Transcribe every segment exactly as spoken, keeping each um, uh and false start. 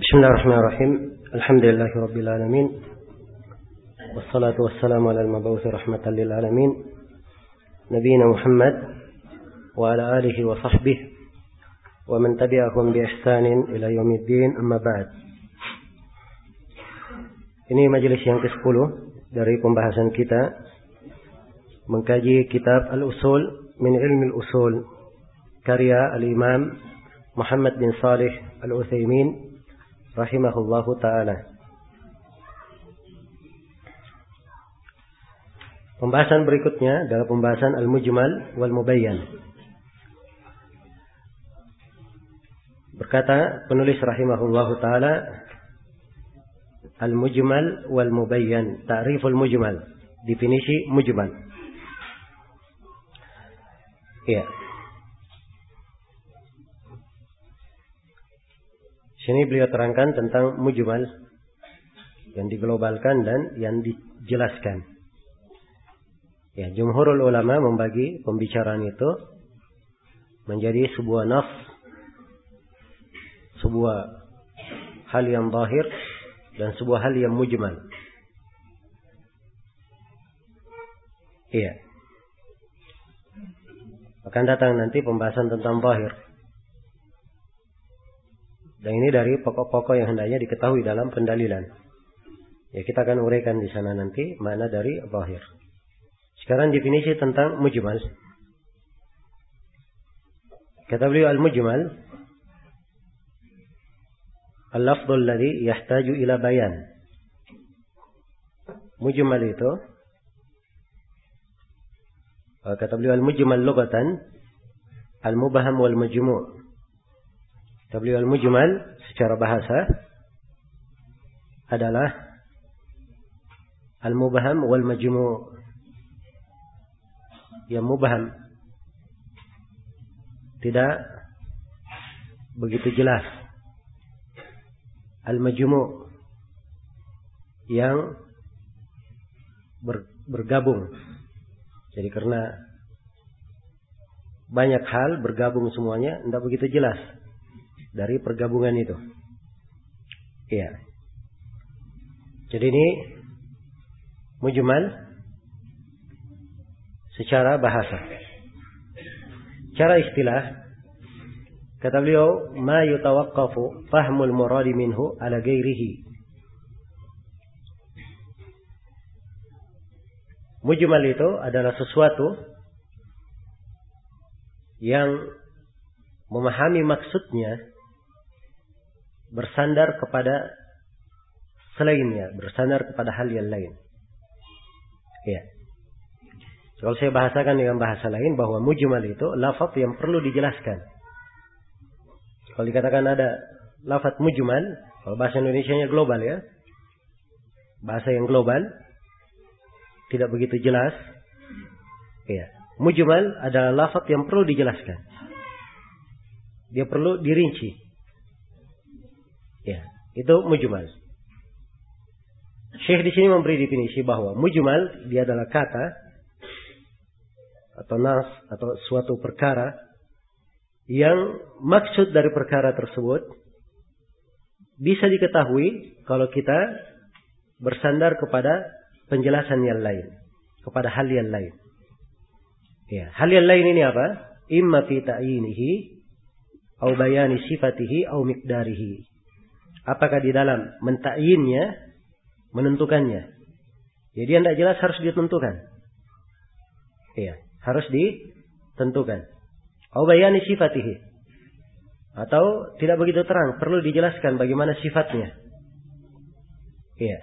Bismillahirrahmanirrahim. Alhamdulillahi rabbil alamin. Wassalatu wassalamu ala al-mab'uts rahmatan lil alamin. Nabiyina Muhammad wa ala alihi wa sahbihi wa man tabi'ahum bi ihsanin ila yaumiddin, amma ba'd. Ini majelis yang kesepuluh dari pembahasan kita mengkaji kitab Al-Usul min Ilmi Al-Usul karya Al-Imam Muhammad bin Shalih Al-Utsaimin rahimahullahu ta'ala. Pembahasan berikutnya adalah pembahasan Al-Mujmal wal Mubayyan. Berkata penulis rahimahullahu ta'ala, Al-Mujmal wal Mubayyan, ta'riful mujmal, definisi mujmal. Iya. Sini beliau terangkan tentang mujmal yang diglobalkan dan yang dijelaskan. Ya, jumhurul ulama membagi pembicaraan itu menjadi sebuah nas, sebuah hal yang zahir dan sebuah hal yang mujmal. Iya. Akan datang nanti pembahasan tentang zahir. Dan ini dari pokok-pokok yang hendaknya diketahui dalam pendalilan. Ya, kita akan uraikan di sana nanti makna dari zahir. Sekarang definisi tentang mujmal. Kata beliau, al-mujmal al-lafdhul ladzi yahtaju ila bayan. Mujmal itu, kata beliau, al-mujmal lughatan al-mubham wal majmu'. Beliau al-mujmal secara bahasa adalah al-mubham wal majmu'. Yang mubham tidak begitu jelas. Al-majmu' yang ber, bergabung. Jadi karena banyak hal bergabung semuanya, tidak begitu jelas dari pergabungan itu. Iya. Jadi ini mujmal secara bahasa. Cara istilah, kata beliau, ma yutawaqqafu fahmul muradi minhu ala ghairihi. Mujmal itu adalah sesuatu yang memahami maksudnya bersandar kepada selainnya, bersandar kepada hal yang lain. Ya. Kalau saya bahasakan dengan bahasa lain, bahwa mujmal itu lafaz yang perlu dijelaskan. Kalau dikatakan ada lafaz mujmal, kalau bahasa Indonesianya global ya, bahasa yang global, tidak begitu jelas. Ya. Mujmal adalah lafaz yang perlu dijelaskan. Dia perlu dirinci. Ya, itu mujmal. Syekh di sini memberi definisi bahwa mujmal dia adalah kata atau nas atau suatu perkara yang maksud dari perkara tersebut bisa diketahui kalau kita bersandar kepada penjelasan yang lain, kepada hal yang lain. Ya, hal yang lain ini apa? Imma fi ta'yinihi au bayani sifatihi au miqdarihi. Apakah di dalam mentakyinnya, menentukannya. Jadi yang tidak jelas harus ditentukan. Iya, harus ditentukan. Au bayani sifatihi. Atau tidak begitu terang, perlu dijelaskan bagaimana sifatnya. Iya.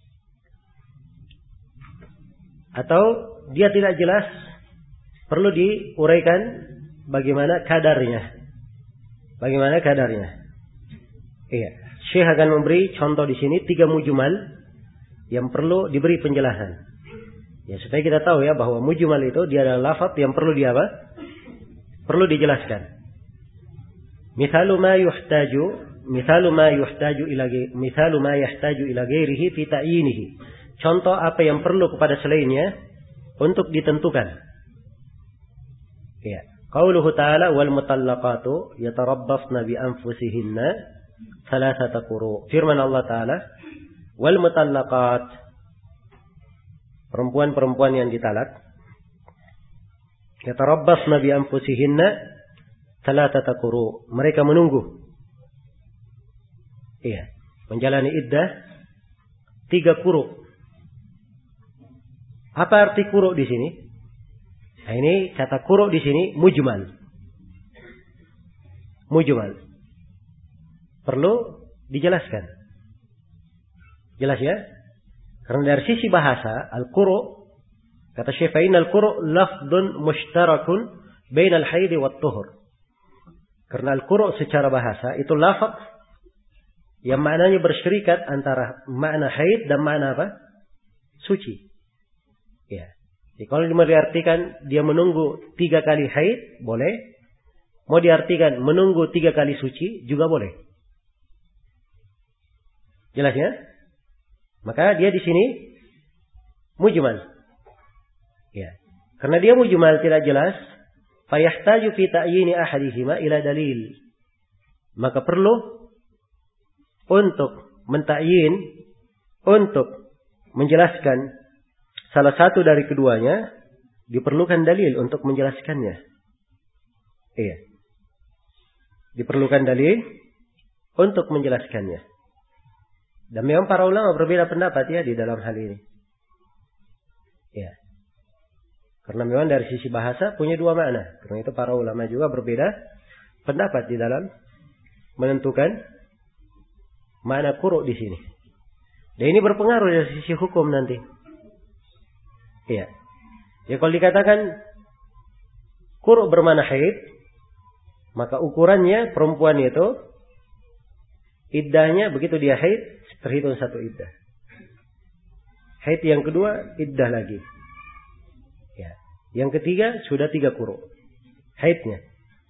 Atau dia tidak jelas, perlu diuraikan bagaimana kadarnya. Bagaimana kadarnya? Iya. Syekh akan memberi contoh di sini tiga mujmal yang perlu diberi penjelasan. Ya, supaya kita tahu ya bahwa mujmal itu dia adalah lafaz yang perlu di apa? Perlu dijelaskan. Misalu ma yuhtaju, misalu ma yuhtaju ila misalu ma yahtaju ila ghairihi fi ta'yinihi. Contoh apa yang perlu kepada selainnya untuk ditentukan. Ya. Qauluhu ta'ala wal mutallaqatu yatarabbasna bi anfusihinna thalathata quru. Firman Allah Ta'ala, wal mutallaqat, perempuan-perempuan yang ditalak, yatarabbasna bi anfusihinna thalathata quru. Mereka menunggu, iya, menjalani iddah tiga quru. Apa arti quru di sini? Nah, ini kata quru di sini mujmal. Mujmal. Perlu dijelaskan. Jelas ya? Karena dari sisi bahasa, al-quru, kata Syekh, fa innal quru lafdun mushtarakun bainal haid wat tuhur. Karena al-quru secara bahasa itu lafaz yang maknanya bersyirikat antara makna haid dan makna apa? Suci. Ya. Jadi kalau diartikan dia menunggu tiga kali haid, boleh. Mau diartikan menunggu tiga kali suci, juga boleh. Jelas ya? Maka dia di sini mujmal. Ya. Karena dia mujmal tidak jelas, fayahtaju fi ta'yini ahadihima ila dalil. Maka perlu untuk mentakyin, untuk menjelaskan salah satu dari keduanya, diperlukan dalil untuk menjelaskannya. Iya. Diperlukan dalil untuk menjelaskannya. Dan memang para ulama berbeda pendapat ya di dalam hal ini. Ya. Karena memang dari sisi bahasa punya dua makna. Karena itu para ulama juga berbeda pendapat di dalam menentukan makna quru di sini. Dan ini berpengaruh dari sisi hukum nanti. Iya. Ya kalau dikatakan quru bermakna haid, maka ukurannya perempuan itu iddahnya begitu dia haid terhitung satu iddah. Haid yang kedua iddah lagi. Ya. Yang ketiga sudah tiga quru haidnya.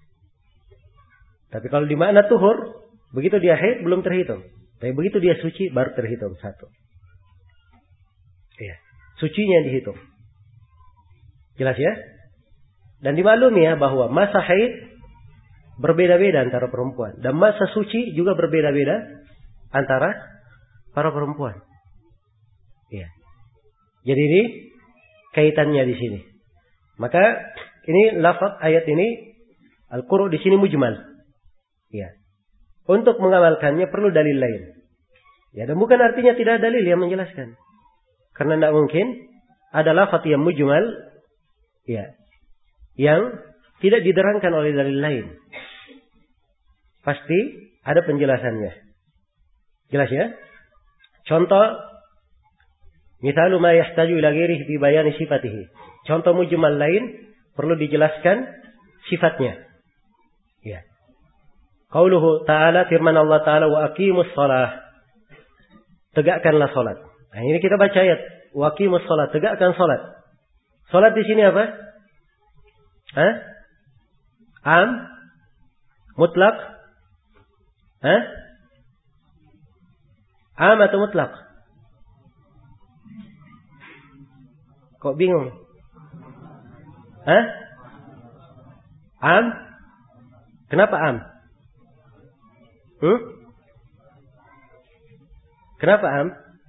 Tapi kalau di makna tuhur, begitu dia haid belum terhitung. Tapi begitu dia suci baru terhitung satu. Ya. Sucinya dihitung. Jelas ya? Dan dimaklumi ya bahwa masa haid berbeda-beda antara perempuan. Dan masa suci juga berbeda-beda antara para perempuan. Ya. Jadi ini kaitannya di sini. Maka ini lafaz ayat ini al-quru di sini mujmal. Ya. Untuk mengamalkannya perlu dalil lain. Ya, dan bukan artinya tidak ada dalil yang menjelaskan. Karena tidak mungkin ada lafaz yang mujmal, ya, yang tidak diterangkan oleh dalil lain. Pasti ada penjelasannya. Jelas ya? Contoh, misalu ma yahtaju ila ghairihi fi bayani sifatihi. Contoh mujmal lain perlu dijelaskan sifatnya. Ya. Qauluhu ta'ala, firman Allah Ta'ala, wa aqimus shalah. Tegakkanlah salat. Nah, ini kita baca ayat, wa aqimus shalah, tegakkan salat. Salat di sini apa? Hah? Am? Mutlak? Hah? Am atau mutlak? Kok bingung? Hah? Am? Kenapa am? Hmm? Kenapa am?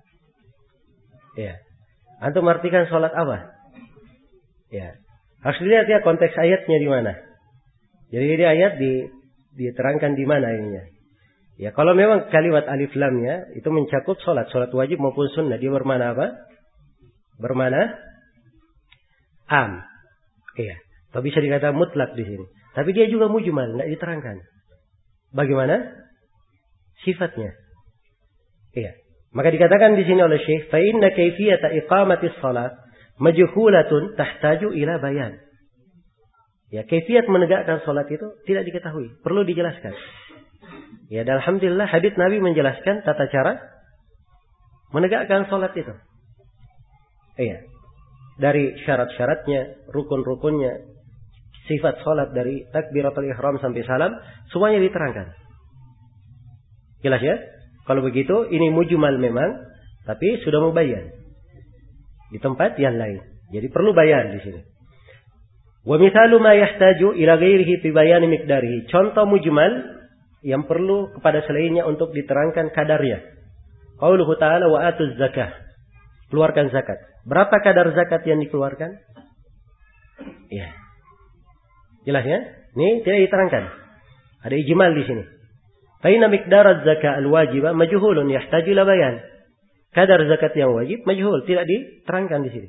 Ya. Antum artikan sholat apa? Ya. Harus dilihat ya konteks ayatnya di mana. Jadi ini ayat di, diterangkan di mana ininya. Ya, kalau memang kalimat alif lamnya itu mencakup sholat, sholat wajib maupun sunnah, dia bermana apa? Bermana am. Iya. Tapi bisa dikatakan mutlak di sini. Tapi dia juga mujmal, tidak diterangkan. Bagaimana sifatnya? Iya. Maka dikatakan di sini oleh Syekh, fa inna kaifiyata iqamatis shalah majhulatun tahtaju ila bayan. Ya, kaifiyat menegakkan salat itu tidak diketahui, perlu dijelaskan. Ya, dan alhamdulillah hadits Nabi menjelaskan tata cara menegakkan salat itu. Iya. Dari syarat-syaratnya, rukun-rukunnya, sifat salat dari takbiratul ihram sampai salam, semuanya diterangkan. Jelas ya? Kalau begitu, ini mujmal memang, tapi sudah mubayyan di tempat yang lain. Jadi perlu bayan di sini. Wa mithalu ma yahtaju ila ghairihi fi bayani miqdarihi. Contoh mujmal yang perlu kepada selainnya untuk diterangkan kadarnya. Qauluhu ta'ala wa atuz zakah. Keluarkan zakat. Berapa kadar zakat yang dikeluarkan? Ya. Jelas ya? Ini tidak diterangkan. Ada ijmal di sini. Fa inna miqdaraz zakah al-wajibah majhulun yahtaju ila bayan. Kadar zakat yang wajib majhul, tidak diterangkan di sini.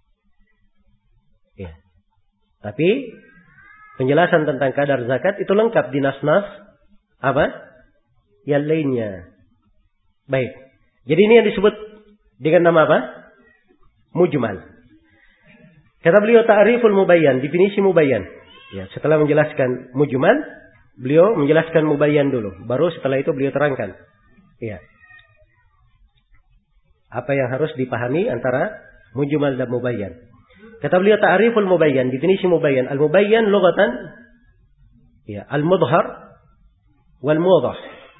Ya. Tapi penjelasan tentang kadar zakat itu lengkap di nas-nas apa? Yang lainnya. Baik. Jadi ini yang disebut dengan nama apa? Mujmal. Kata beliau ta'riful mubayyan, definisi mubayyan. Ya, setelah menjelaskan mujmal, beliau menjelaskan mubayyan dulu, baru setelah itu beliau terangkan. Ya. Apa yang harus dipahami antara mujmal dan mubayyan. Kata beliau ta'riful mubayyan, definisi mubayyan. Al-mubayyan lughatan ya, al-mudhhar wal muwaddah.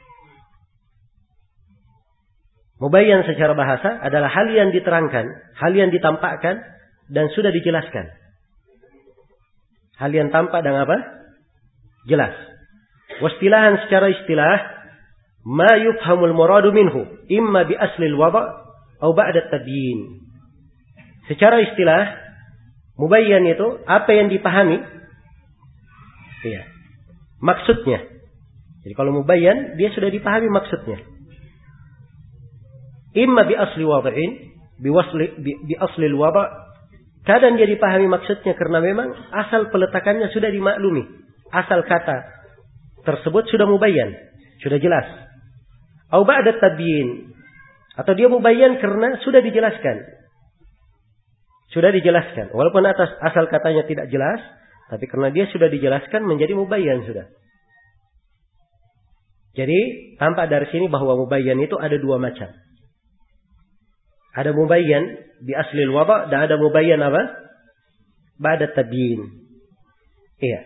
Mubayyan secara bahasa adalah hal yang diterangkan, hal yang ditampakkan dan sudah dijelaskan. Hal yang tampak dan apa? Jelas. Wastilahan secara istilah, ma yufhamul muradu minhu imma bi aslil wada' atau ba'da tabyin. Secara istilah, mubayyan itu apa yang dipahami, iya, maksudnya. Jadi kalau mubayyan, dia sudah dipahami maksudnya. Imma bi asli wada'in, bi wasli bi, bi asli al-wada'. Kadang dia dipahami maksudnya karena memang asal peletakannya sudah dimaklumi. Asal kata tersebut sudah mubayyan, sudah jelas. Au ba'da tabyin. Atau dia mubayyan karena sudah dijelaskan. Sudah dijelaskan. Walaupun atas asal katanya tidak jelas, tapi karena dia sudah dijelaskan menjadi mubayyan sudah. Jadi tampak dari sini bahwa mubayyan itu ada dua macam. Ada mubayyan bi aslil wada' dan ada mubayyan apa? Ba'da tabyin. Iya.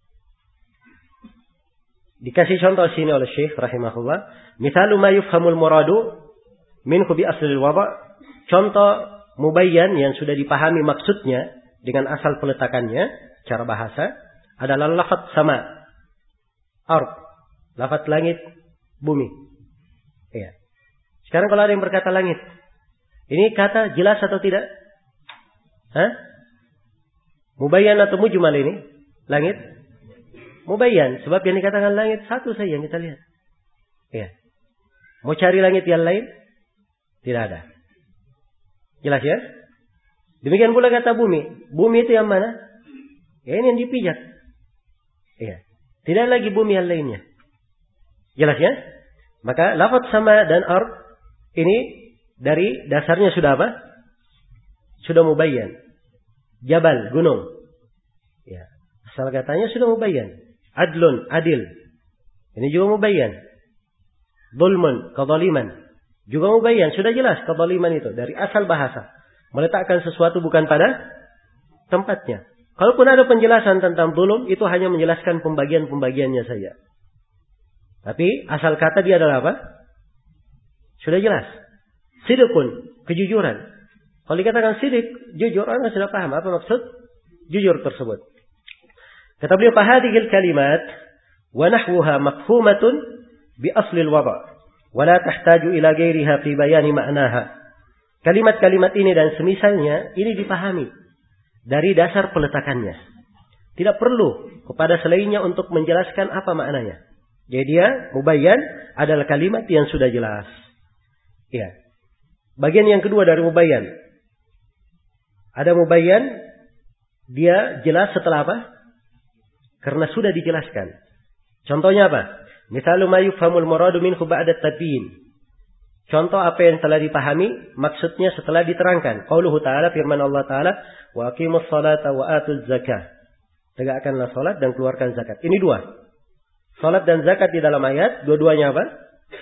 Dikasih contoh sini oleh Syekh rahimahullah. Misalu ma yufhamul muradu minhu bi aslil wada'. Contoh mubayyan yang sudah dipahami maksudnya dengan asal peletakannya cara bahasa adalah lafaz sama, ard, lafaz langit, bumi. Iya. Sekarang kalau ada yang berkata langit, ini kata jelas atau tidak? Hah? Mubayyan atau mujmal ini? Langit? Mubayyan. Sebab yang dikatakan langit satu saja yang kita lihat. Ya. Mau cari langit yang lain? Tidak ada. Jelas ya? Demikian pula kata bumi. Bumi itu yang mana? Ya ini yang dipijak. Ya. Tidak lagi bumi yang lainnya. Jelas ya? Maka lafaz sama dan ard ini dari dasarnya sudah apa? Sudah mubayyan. Jabal, gunung. Ya. Asal katanya sudah mubayyan. Adlun, adil. Ini juga mubayyan. Zulmun, kezaliman. Juga mubayyan. Sudah jelas kezaliman itu. Dari asal bahasa. Meletakkan sesuatu bukan pada tempatnya. Kalaupun ada penjelasan tentang zulum, itu hanya menjelaskan pembagian-pembagiannya saja. Tapi asal kata dia adalah apa? Sudah jelas. Sidqun, kejujuran. Kalau dikatakan sidik, jujur, orang sudah paham apa maksud jujur tersebut. Kata beliau, "Fahadhil kalimat wa nahwuha mafhumatun bi asli al-wada' wa la tahtaju ila ghairiha fi bayani ma'naha." Kalimat-kalimat ini dan semisalnya ini dipahami dari dasar peletakannya. Tidak perlu kepada selainnya untuk menjelaskan apa maknanya. Jadi dia mubayyan adalah kalimat yang sudah jelas. Ya. Bagian yang kedua dari mubayyan. Ada mubayyan, dia jelas setelah apa? Karena sudah dijelaskan. Contohnya apa? Misalu ma yufhamul muradu minhu ba'da tabyin. Contoh apa yang telah dipahami, maksudnya setelah diterangkan. Qauluhu ta'ala, firman Allah Ta'ala, wa aqimus salata wa atuz zakah. Tegakkanlah salat dan keluarkan zakat. Ini dua. Salat dan zakat di dalam ayat, dua-duanya apa?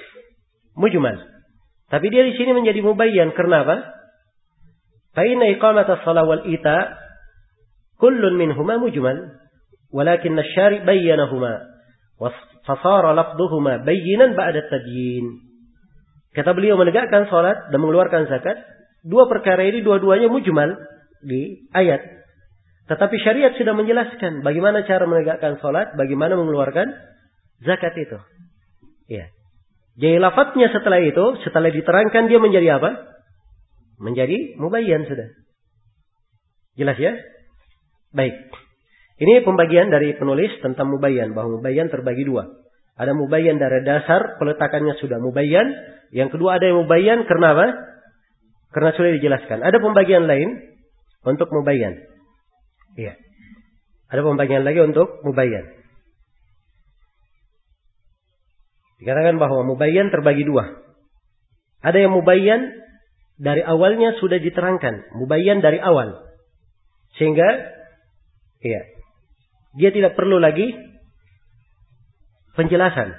Mujmal. Tapi dia di sini menjadi mubayyan karena apa? Fa inna iqamatas shalah wal ita kullun minhuma mujmal, walakin asy-syari' bayyanahuma wa fasara lafdhuhuma bayyinan ba'da tabyin. Kata beliau, menegakkan salat dan mengeluarkan zakat, dua perkara ini dua-duanya mujmal di ayat. Tetapi syariat sudah menjelaskan bagaimana cara menegakkan salat, bagaimana mengeluarkan zakat itu. Ya. Jadi lafadznya setelah itu, setelah diterangkan dia menjadi apa? Menjadi mubayyan sudah. Jelas ya? Baik. Ini pembagian dari penulis tentang mubayyan. Bahwa mubayyan terbagi dua. Ada mubayyan dari dasar, peletakannya sudah mubayyan. Yang kedua ada yang mubayyan karena apa? Karena sudah dijelaskan. Ada pembagian lain untuk mubayyan. Iya. Ada pembagian lagi untuk mubayyan. Dikatakan bahwa mubayyan terbagi dua. Ada yang mubayyan dari awalnya sudah diterangkan. Mubayyan dari awal. Sehingga iya, dia tidak perlu lagi penjelasan.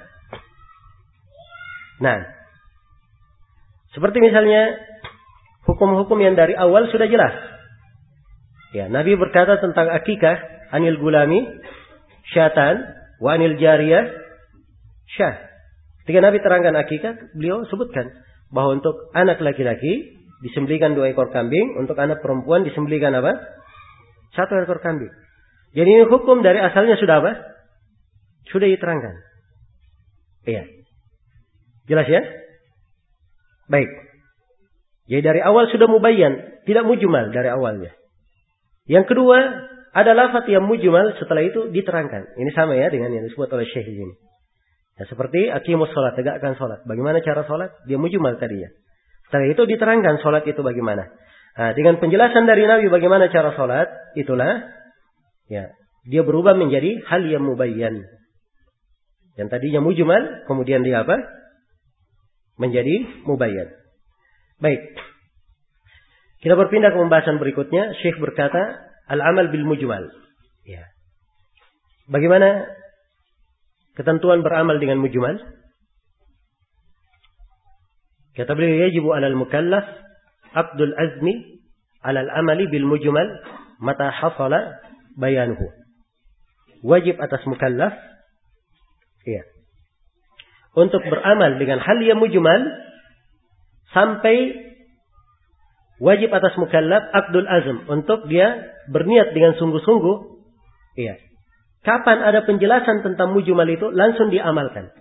Nah, seperti misalnya hukum-hukum yang dari awal sudah jelas. Ya, Nabi berkata tentang akikah, anil gulami syatan wa anil jariyah syah. Ketika Nabi terangkan akikah, beliau sebutkan bahwa untuk anak laki-laki disembelihkan dua ekor kambing, untuk anak perempuan disembelihkan apa? Satu ekor kambing. Jadi ini hukum dari asalnya sudah apa? Sudah diterangkan. Iya. Jelas ya? Baik. Jadi dari awal sudah mubayyan, tidak mujmal dari awalnya. Yang kedua, ada lafaz yang mujmal setelah itu diterangkan. Ini sama ya dengan yang disebut oleh Syekh ini. Ya, seperti aqimus sholat, tegakkan sholat. Bagaimana cara sholat? Dia mujmal tadinya. Setelah itu diterangkan sholat itu bagaimana. Nah, dengan penjelasan dari Nabi bagaimana cara sholat, itulah ya dia berubah menjadi hal yang mubayyan. Yang tadinya mujmal, kemudian dia apa? Menjadi mubayyan. Baik. Kita berpindah ke pembahasan berikutnya. Syekh berkata, al-amal bil mujmal. Ya. Bagaimana ketentuan beramal dengan mujmal? Kata beliau, yajibu 'alal mukallaf abdul azmi 'alal amali bil mujmal mata hasala bayanuhu. Wajib atas mukallaf ya, untuk beramal dengan hal yang mujmal sampai wajib atas mukallaf abdul azm, untuk dia berniat dengan sungguh-sungguh iya. Kapan ada penjelasan tentang mujmal itu, langsung diamalkan.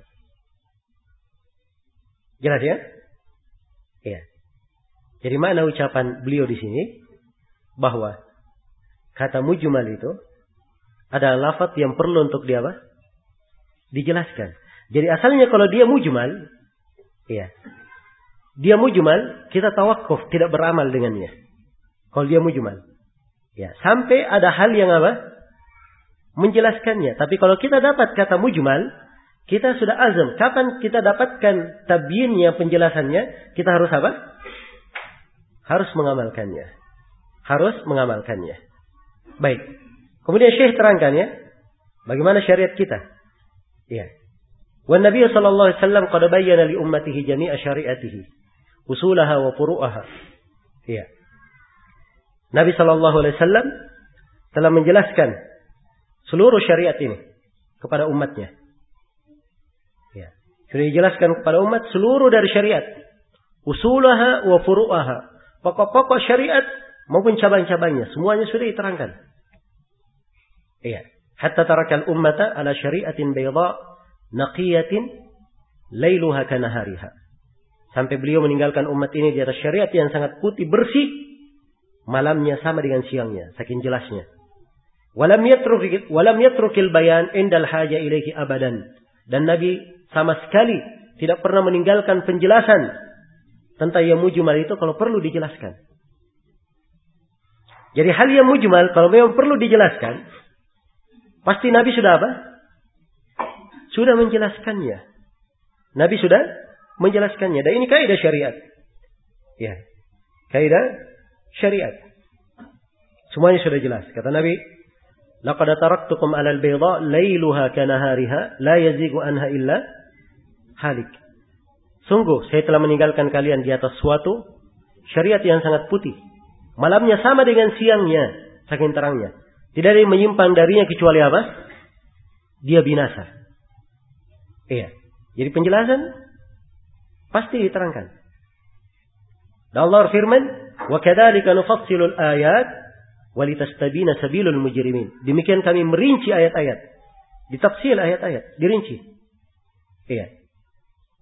Jelas ya? Iya. Jadi makna ucapan beliau di sini bahwa kata mujmal itu adalah lafaz yang perlu untuk dia apa? Dijelaskan. Jadi asalnya kalau dia mujmal, iya. Dia mujmal, kita tawakuf, tidak beramal dengannya. Kalau dia mujmal. Ya, sampai ada hal yang apa? Menjelaskannya. Tapi kalau kita dapat kata mujmal, kita sudah azam. Kapan kita dapatkan tabyinnya, penjelasannya, kita harus apa? Harus mengamalkannya. Harus mengamalkannya. Baik. Kemudian Syekh terangkan ya, bagaimana syariat kita. Ya. Wan Nabi sallallahu alaihi wasallam qad bayyana li ummatihi jami'a syari'atihi, usulaha wa furu'aha. Ya. Nabi sallallahu alaihi wasallam telah menjelaskan seluruh syariat ini kepada umatnya. Ya. Sudah dijelaskan kepada umat seluruh dari syariat. Usulaha wa furu'aha. Pokok-pokok syariat maupun cabang-cabangnya. Semuanya sudah diterangkan. Iya. Hatta tarakal ummata ala syariatin bayda naqiyatin lailuha kanahariha. Sampai beliau meninggalkan umat ini di atas syariat yang sangat putih bersih. Malamnya sama dengan siangnya. Saking jelasnya. Walam yatruk walam yatrukil bayan indal haja ilaihi abadan. Dan Nabi sama sekali tidak pernah meninggalkan penjelasan tentang yang mujmal itu kalau perlu dijelaskan. Jadi hal yang mujmal kalau memang perlu dijelaskan, pasti Nabi sudah apa? Sudah menjelaskannya. Nabi sudah menjelaskannya. Dan ini kaidah syariat. Ya. Kaidah syariat. Semuanya sudah jelas. Kata Nabi, laqad taraktukum 'alal bayda lailuha kanahariha la yazigu anha illa halik. Sungguh saya telah meninggalkan kalian di atas suatu syariat yang sangat putih. Malamnya sama dengan siangnya, saking terangnya. Tidak ada yang menyimpang darinya kecuali apa? Dia binasa. Iya. Jadi penjelasan pasti diterangkan. Dan Allah firman, "Wa kadzalika nufassilu al-ayat walitastabina sabilul mujrimin." Demikian kami merinci ayat-ayat. Ditafsir ayat-ayat, dirinci. Iya.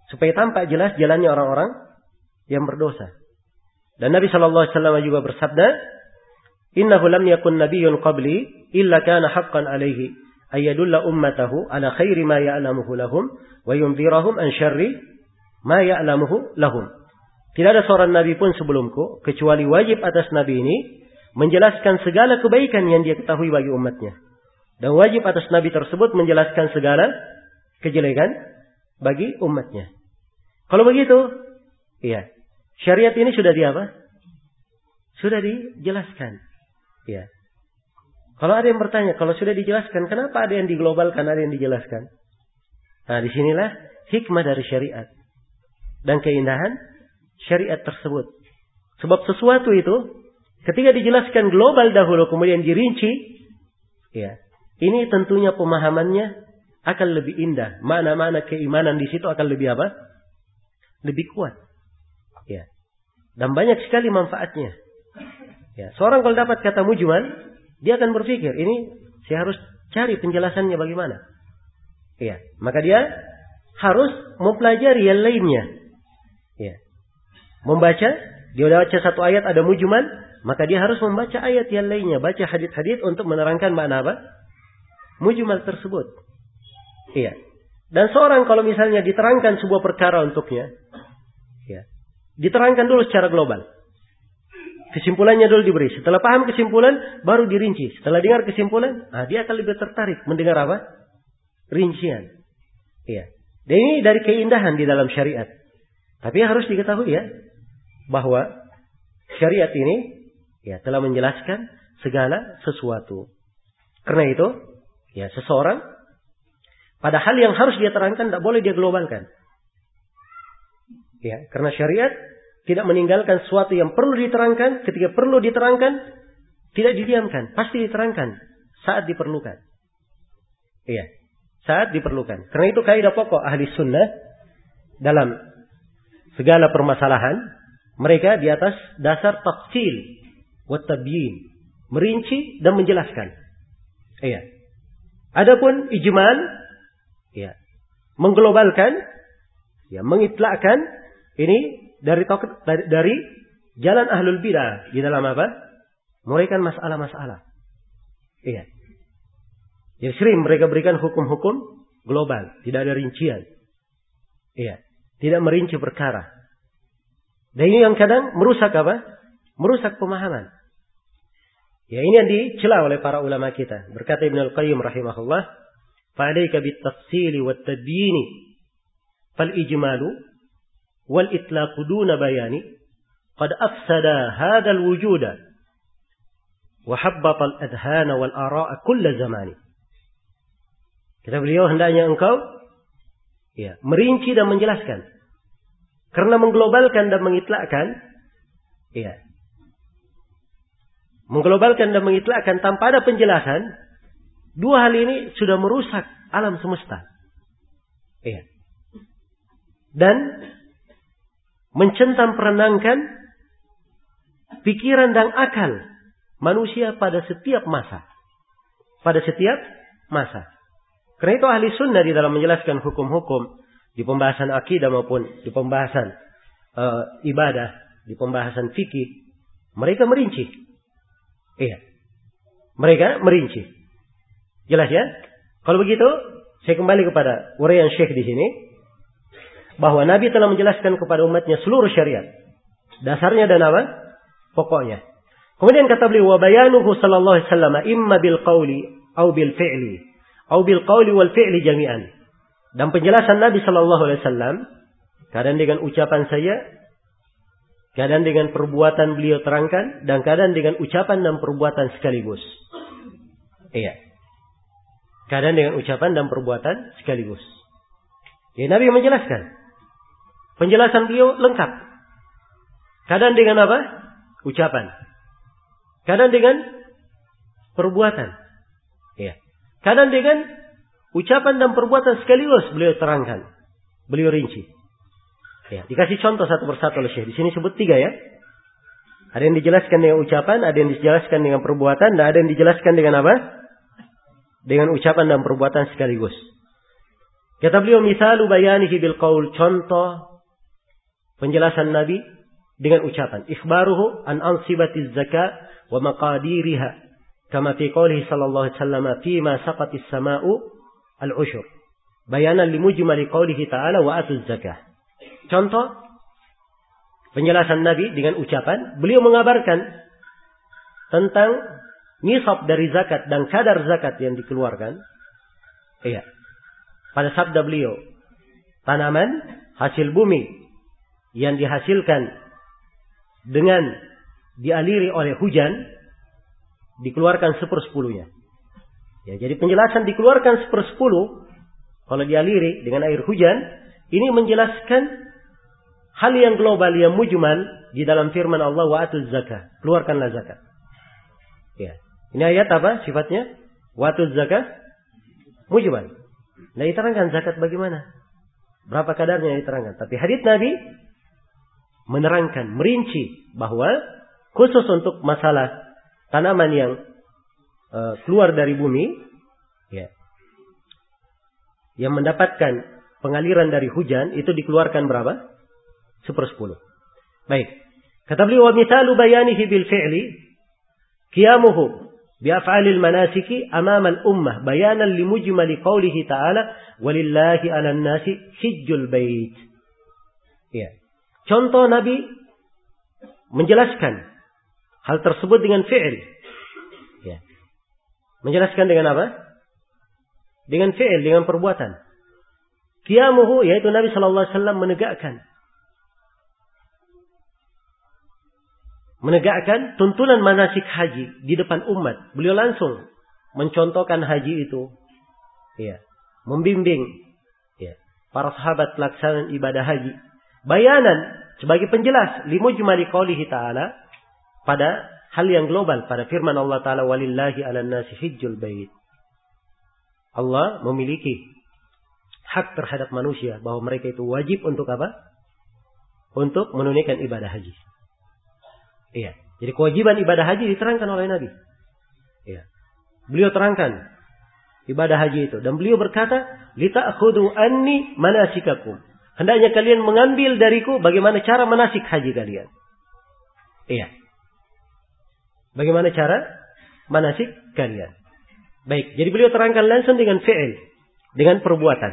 Supaya tampak jelas jalannya orang-orang yang berdosa. Dan Nabi sallallahu alaihi wasallam juga bersabda, "Innahu lam yakun nabiyyun qabli illa kana haqqan alaihi ayadulla ummatahu ala khairi ma ya'lamuhu lahum wa yunzirahum an syarri ma ya'lamuhu lahum." Tidak ada seorang nabi pun sebelumku kecuali wajib atas nabi ini menjelaskan segala kebaikan yang dia ketahui bagi umatnya. Dan wajib atas nabi tersebut menjelaskan segala kejelekan bagi umatnya. Kalau begitu, iya, syariat ini sudah di apa? Sudah dijelaskan. Iya. Kalau ada yang bertanya, kalau sudah dijelaskan, kenapa ada yang diglobalkan, ada yang dijelaskan? Nah, disinilah hikmah dari syariat dan keindahan syariat tersebut. Sebab sesuatu itu ketika dijelaskan global dahulu kemudian dirinci, ya, ini tentunya pemahamannya akan lebih indah. Mana-mana keimanan di situ akan lebih apa? Lebih kuat. Ya. Dan banyak sekali manfaatnya. Ya, seorang kalau dapat kata mujmal, dia akan berpikir, ini saya harus cari penjelasannya bagaimana. Ya, maka dia harus mempelajari yang lainnya. Ya. Membaca, dia baca satu ayat ada mujmal, maka dia harus membaca ayat yang lainnya, baca hadits-hadits untuk menerangkan makna apa? Mujmal tersebut. Iya. Dan seorang kalau misalnya diterangkan sebuah perkara untuknya, ya, diterangkan dulu secara global. Kesimpulannya dulu diberi. Setelah paham kesimpulan, baru dirinci. Setelah dengar kesimpulan, nah dia akan lebih tertarik mendengar apa? Rincian. Iya. Dan ini dari keindahan di dalam syariat. Tapi harus diketahui ya, bahwa syariat ini ya telah menjelaskan segala sesuatu. Karena itu, ya seseorang pada hal yang harus dia terangkan tidak boleh dia globalkan. Ya, karena syariat tidak meninggalkan sesuatu yang perlu diterangkan, ketika perlu diterangkan tidak didiamkan, pasti diterangkan saat diperlukan. Iya, saat diperlukan. Karena itu kaidah pokok ahli sunnah dalam segala permasalahan, mereka di atas dasar tafsil wa tabyin, merinci dan menjelaskan. Iya. Adapun ijmal, ya, mengglobalkan, ya, mengitlakkan, ini dari dari, dari jalan ahlul bidah di dalam apa? Mereka masalah-masalah. Iya. Jadi sering mereka berikan hukum-hukum global, tidak ada rincian. Iya, tidak merinci perkara. Dan ini yang kadang merusak apa? Merusak pemahaman. Ya, ini yang dicela oleh para ulama kita. Berkata Ibnu Al-Qayyim rahimahullah, فَعَلَيْكَ بِالتَّفْصِيلِ وَالتَّبْيِينِ فَالْإِجْمَالُ وَالْإِطْلَاقُ دُونَ بَيَانِ قَدْ أَفْسَدَ هَذَا الْوُجُودَ وَحَبَّطَ الْأَذْهَانَ وَالْآرَاءَ كُلَّ زَمَانِ. Kata beliau, hendaknya engkau ya, merinci dan menjelaskan. Karena mengglobalkan dan mengitlakkan, ya, mengglobalkan dan mengitlakkan tanpa ada penjelasan, dua hal ini sudah merusak alam semesta. Iya. Dan mencentang perenangkan pikiran dan akal manusia pada setiap masa. Pada setiap masa. Karena itu ahli sunnah di dalam menjelaskan hukum-hukum di pembahasan akidah maupun di pembahasan uh, ibadah, di pembahasan fikih, mereka merinci. Iya. Mereka merinci. Jelas ya? Kalau begitu, saya kembali kepada uraian Syekh di sini, bahwa Nabi telah menjelaskan kepada umatnya seluruh syariat. Dasarnya dan apa? Pokoknya. Kemudian kata beliau, wa bayanuhu sallallahu alaihi wasallam imma bil qawli au bil fi'li au bil qawli wal fi'li jami'an. Dan penjelasan Nabi sallallahu alaihi wasallam kadang dengan ucapan saya, kadang dengan perbuatan beliau terangkan, dan kadang dengan ucapan dan perbuatan sekaligus. Iya. Kadang dengan ucapan dan perbuatan sekaligus. Ya, Nabi menjelaskan. Penjelasan beliau lengkap. Kadang dengan apa? Ucapan. Kadang dengan perbuatan. Ya. Kadang dengan ucapan dan perbuatan sekaligus beliau terangkan. Beliau rinci. Ya. Dikasih contoh satu persatu oleh Syekh. Di sini sebut tiga ya. Ada yang dijelaskan dengan ucapan, ada yang dijelaskan dengan perbuatan, dan ada yang dijelaskan dengan apa? Dengan ucapan dan perbuatan sekaligus. Kata beliau, misalu bayanihi bil qaul, contoh penjelasan Nabi dengan ucapan. Ikhbaruhu an ansibatiz zakat wa maqadiriha. Kama fi qawlihi sallallahu alaihi wasallam, fima saqatis sama'u al-ushur. Bayanan limujmali qawlihi ta'ala wa atuz zakah. Contoh penjelasan Nabi dengan ucapan, beliau mengabarkan tentang nisab dari zakat dan kadar zakat yang dikeluarkan. Iya. Pada sabda beliau, tanaman hasil bumi yang dihasilkan dengan dialiri oleh hujan dikeluarkan sepersepuluhnya. Ya, jadi penjelasan dikeluarkan sepersepuluh kalau dialiri dengan air hujan, ini menjelaskan hal yang global yang mujmal di dalam firman Allah, wa atuz zakah, keluarkanlah zakat. Ya, ini ayat apa sifatnya? Wa atuz zakah mujmal. Nah, diterangkan zakat bagaimana? Berapa kadarnya diterangkan. Tapi hadits Nabi menerangkan, merinci bahwa khusus untuk masalah tanaman yang uh, keluar dari bumi, ya, yang mendapatkan pengaliran dari hujan, itu dikeluarkan berapa? Sepersepuluh. Baik. Kata beliau, wa mithalu bayanihi bil fi'li qiyamuhu bi'af'alil manasiki amamal ummah bayanan limujmali qawlihi ta'ala walillahi 'alan nasi hijjul bait. Ya. Contoh Nabi menjelaskan hal tersebut dengan fi'il. Ya. Menjelaskan dengan apa? Dengan fi'il, dengan perbuatan. Qiyamuhu, yaitu Nabi sallallahu alaihi wasallam menegakkan menegakkan tuntunan manasik haji di depan umat. Beliau langsung mencontohkan haji itu, ya, membimbing, ya, para sahabat pelaksanaan ibadah haji. Bayanan sebagai penjelas limujmali qaulihi ta'ala, pada hal yang global, pada firman Allah Ta'ala, walillahi 'alan nasi hijjul bait. Allah memiliki hak terhadap manusia bahwa mereka itu wajib untuk apa? Untuk menunaikan ibadah haji. Iya. Jadi kewajiban ibadah haji diterangkan oleh Nabi. Iya. Beliau terangkan ibadah haji itu, dan beliau berkata, "Lita'khudhu anni manasikakum." Hendaknya kalian mengambil dariku bagaimana cara manasik haji kalian. Iya. Bagaimana cara manasik kalian. Baik, jadi beliau terangkan langsung dengan fi'il, dengan perbuatan.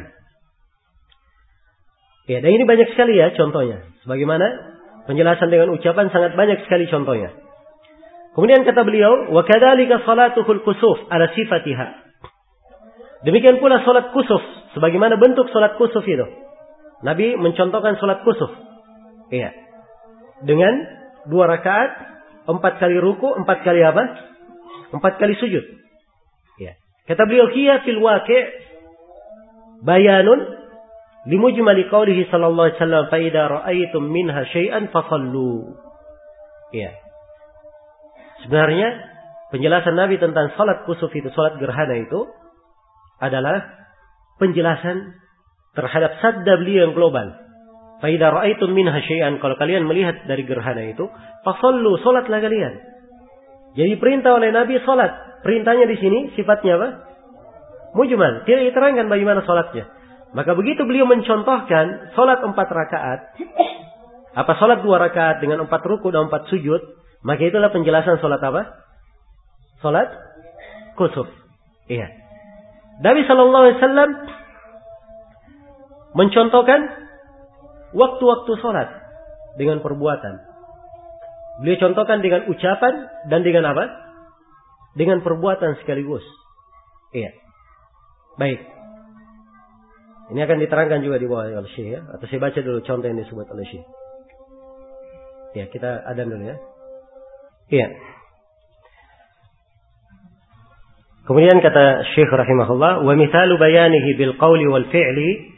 Ya, dan ini banyak sekali ya contohnya. Sebagaimana penjelasan dengan ucapan sangat banyak sekali contohnya. Kemudian kata beliau, wa kadzalika salatuhul kusuf ala sifatiha. Demikian pula salat kusuf, sebagaimana bentuk salat kusuf itu. Nabi mencontohkan salat kusuf. Iya. Dengan dua rakaat, empat kali ruku, empat kali apa? Empat kali sujud. Iya. Kata beliau, hiya fil waqi' bayanun limujmali qawlihi sallallahu alaihi wasallam, fa idza ra'aytum minha syai'an fasallu. Iya. Sebenarnya penjelasan Nabi tentang salat kusuf itu, salat gerhana itu adalah penjelasan terhadap sabda beliau yang global. Fa idza ra'aytum minha syai'an, kalau kalian melihat dari gerhana itu, fasallu, salatlah kalian. Jadi perintah oleh Nabi salat. Perintahnya di sini sifatnya apa? Mujmal, tidak diterangkan bagaimana salatnya. Maka begitu beliau mencontohkan solat empat rakaat, apa solat dua rakaat dengan empat ruku dan empat sujud, maka itulah penjelasan solat apa? Solat kusuf. Iya. Nabi Sallallahu Alaihi Wasallam mencontohkan waktu-waktu solat dengan perbuatan. Beliau contohkan dengan ucapan dan dengan apa? Dengan perbuatan sekaligus. Iya. Baik. Ini akan diterangkan juga di bawah oleh Syekh, ya. Atau saya baca dulu contoh yang disebut oleh Syekh. Ya, kita adzan dulu ya. Iya. Kemudian kata Syekh rahimahullah, wa mithalu bayanihi bil qawli wal fi'li,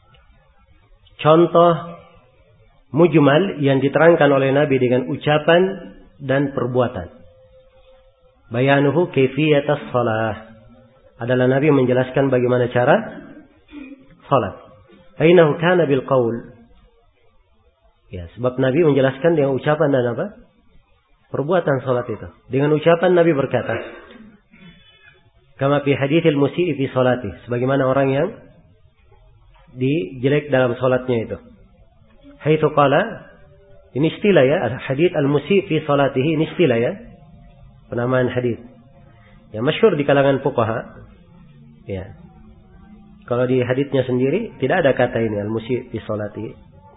contoh mujmal yang diterangkan oleh Nabi dengan ucapan dan perbuatan. Bayanuhu kaifiyatas shalah, adalah Nabi menjelaskan bagaimana cara salat. Ainahu kana bil qaul. Ya, sebab Nabi menjelaskan dengan ucapan dan apa? Perbuatan salat itu. Dengan ucapan Nabi berkata, kama fi haditsil musii fi salati, sebagaimana orang yang dijelek dalam salatnya itu. Haitsu qala, ini istilah ya, hadits al-musi fi salatihi, ini istilah ya. Penamaan hadits. Ya masyhur di kalangan fuqaha. Ya. Kalau di haditsnya sendiri tidak ada kata ini al-musi fi salatihi.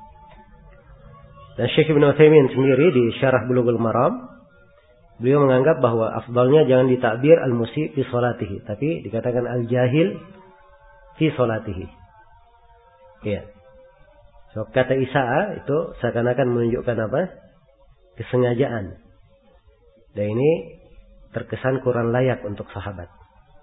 Dan Syekh Ibnu Utsaimin sendiri di Syarah Bulughul Maram, beliau menganggap bahwa afdalnya jangan ditakbir al-musi fi salatihi, tapi dikatakan al-jahil fi salatihi. Ya. So, kata isa'a itu seakan-akan menunjukkan apa? Kesengajaan. Dan ini terkesan kurang layak untuk sahabat.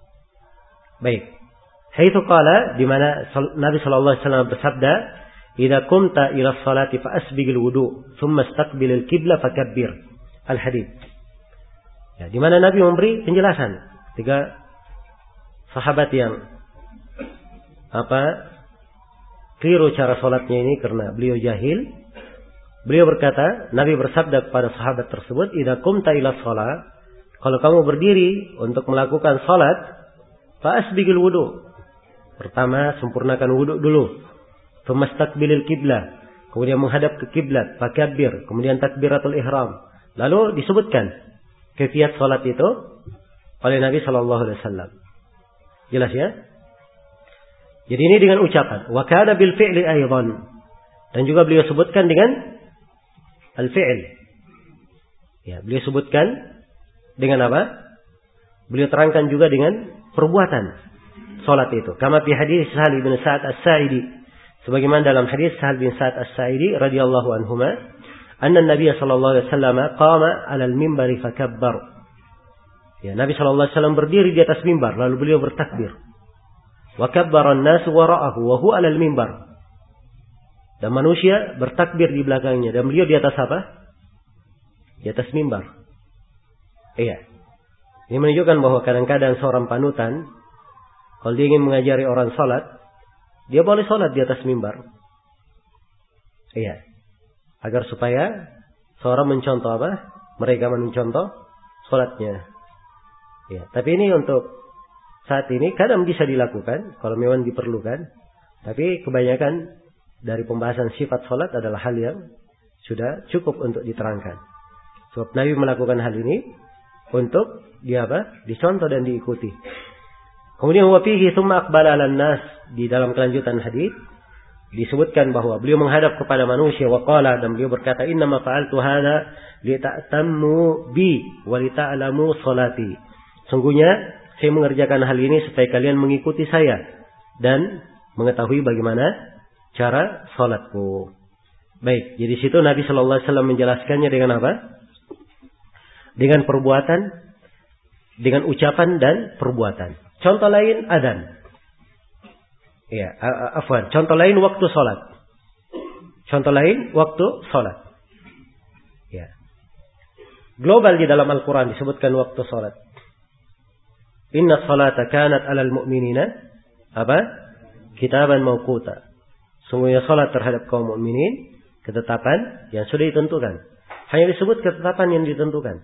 Baik. Haitsu qala, di mana Nabi sallallahu alaihi wasallam bersabda, "Idza qumta ila sholati fa asbighil wudu, thumma istaqbilil qibla fakabbir." Al-hadits. Ya, di mana Nabi memberi penjelasan ketika sahabat yang apa keliru cara salatnya ini karena beliau jahil. Beliau berkata, Nabi bersabda kepada sahabat tersebut, "Idza qumta ila shalah," kalau kamu berdiri untuk melakukan salat, fa asbighil wudu. Pertama, sempurnakan wudu dulu. Tsumastaqbilil qiblah, kemudian menghadap ke kiblat, fakabbir, kemudian takbiratul ihram. Lalu disebutkan kaifiat salat itu oleh Nabi sallallahu alaihi wasallam. Jelas ya? Jadi ini dengan ucapan, wa kana bil fi'li aidan. Dan juga beliau sebutkan dengan al-fi'l. Ya, beliau sebutkan dengan apa? Beliau terangkan juga dengan perbuatan salat itu. Kama fi hadis Sahal bin Sa'ad As-Sa'idi, sebagaimana dalam hadis Sahal bin Sa'ad As-Sa'idi radhiyallahu anhuma, anna Nabi sallallahu alaihi wasallam qama 'ala al-minbari fakabbar. Ya, Nabi sallallahu alaihi wasallam berdiri di atas mimbar lalu beliau bertakbir. Wa kabbara an-nas wara'ahu wa huwa 'ala al-minbar. Dan manusia bertakbir di belakangnya dan beliau di atas apa? Di atas mimbar. Iya. Ini menunjukkan bahwa kadang-kadang seorang panutan kalau dia ingin mengajari orang salat, dia boleh salat di atas mimbar. Iya. Agar supaya seorang mencontoh apa? Mereka mencontoh salatnya. Ya, tapi ini untuk saat ini kadang bisa dilakukan kalau memang diperlukan. Tapi kebanyakan dari pembahasan sifat salat adalah hal yang sudah cukup untuk diterangkan. Sebab Nabi melakukan hal ini untuk dia apa? Dicontoh dan diikuti. Kemudian wa fihi tsumma aqbala 'alan nas, di dalam kelanjutan hadis disebutkan bahwa beliau menghadap kepada manusia wa qala, dan beliau berkata, "Inna ma fa'altu hadza li ta'tammu bi wa li ta'lamu salati." Sungguhnya saya mengerjakan hal ini supaya kalian mengikuti saya dan mengetahui bagaimana cara salatku. Baik, jadi situ Nabi sallallahu alaihi wasallam menjelaskannya dengan apa? Dengan perbuatan, dengan ucapan dan perbuatan. Contoh lain adzan. Ya, afwan. Contoh lain waktu salat. Contoh lain waktu salat. Ya. Global di dalam Al-Quran disebutkan waktu salat. Inna salata kanat 'alal mu'minina apa? Kitaban mawquta. Sungguhnya salat terhadap kaum mukminin ketetapan yang sudah ditentukan. Hanya disebut ketetapan yang ditentukan.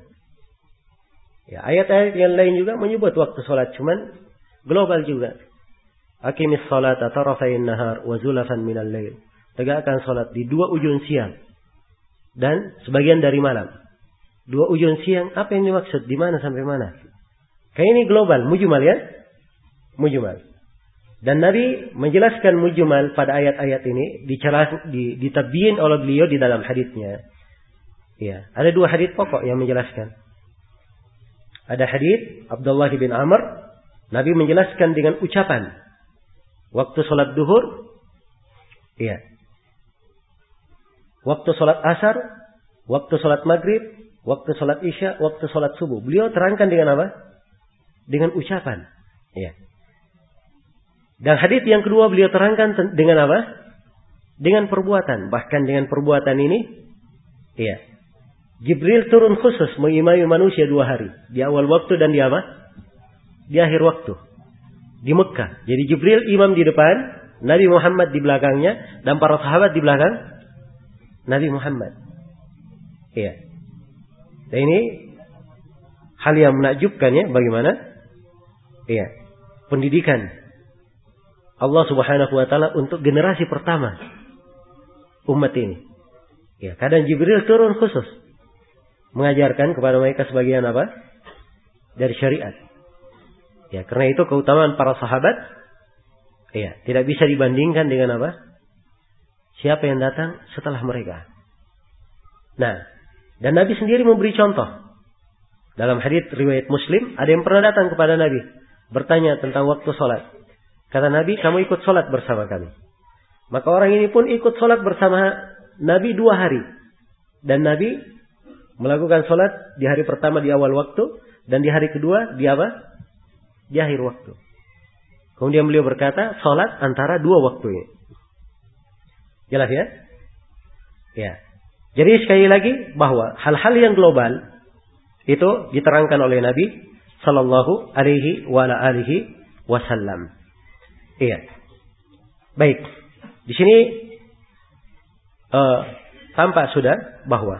Ya, ayat-ayat yang lain juga menyebut waktu salat, cuman global juga. Aqimis salata tarafayn nahar wa zulafan minal lail. Tegakkan salat di dua ujung siang dan sebagian dari malam. Dua ujung siang, apa yang dimaksud? Di mana sampai mana? Kayak ini global, mujmal ya? Mujmal. Dan Nabi menjelaskan mujmal pada ayat-ayat ini dijelas, ditabyin oleh beliau di dalam haditsnya. Ya, ada dua hadits pokok yang menjelaskan. Ada hadits Abdullah bin Amr, Nabi menjelaskan dengan ucapan waktu salat duhur, iya. Waktu salat asar, waktu salat maghrib, waktu salat isya, waktu salat subuh. Beliau terangkan dengan apa? Dengan ucapan. Iya. Dan hadits yang kedua beliau terangkan dengan apa? Dengan perbuatan. Bahkan dengan perbuatan ini, iya. Jibril turun khusus mengimami manusia dua hari. Di awal waktu dan di apa? Di akhir waktu. Di Mekah. Jadi Jibril imam di depan, Nabi Muhammad di belakangnya, dan para sahabat di belakang Nabi Muhammad. Iya. Dan ini hal yang menakjubkan ya, bagaimana? Iya. Pendidikan Allah Subhanahu wa taala untuk generasi pertama umat ini. Ya, kadang Jibril turun khusus mengajarkan kepada mereka sebagian apa? Dari syariat. Ya, karena itu keutamaan para sahabat ya, tidak bisa dibandingkan dengan apa? Siapa yang datang setelah mereka. Nah, dan Nabi sendiri memberi contoh. Dalam hadits riwayat Muslim, ada yang pernah datang kepada Nabi bertanya tentang waktu sholat. Kata Nabi, kamu ikut sholat bersama kami. Maka orang ini pun ikut sholat bersama Nabi dua hari. Dan Nabi melakukan sholat di hari pertama di awal waktu. Dan di hari kedua di apa? Di akhir waktu. Kemudian beliau berkata, sholat antara dua waktu ini. Jelas ya? Ya. Jadi sekali lagi bahwa hal-hal yang global itu diterangkan oleh Nabi Sallallahu Alaihi wa ala alihi Wasallam. Iya. Baik. Di sini uh, tampak sudah bahwa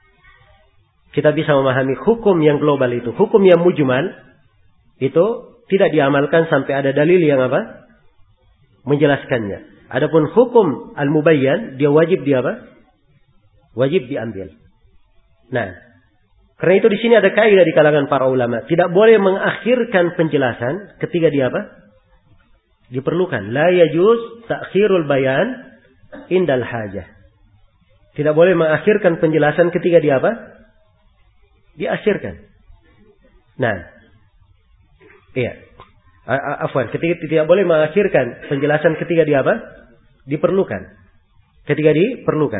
kita bisa memahami hukum yang global itu, hukum yang mujmal itu tidak diamalkan sampai ada dalil yang apa? Menjelaskannya. Adapun hukum al-mubayyan dia wajib dia apa? Wajib diambil. Nah, karena itu di sini ada kaidah di kalangan para ulama, tidak boleh mengakhirkan penjelasan ketika dia apa? Diperlukan. La yajuz ta'khirul bayan indal hajah. Tidak boleh mengakhirkan penjelasan ketika dia apa? Diakhirkan. Nah, iya. Afwan, ketika tidak boleh mengakhirkan penjelasan ketika dia apa? Diperlukan. Ketika diperlukan.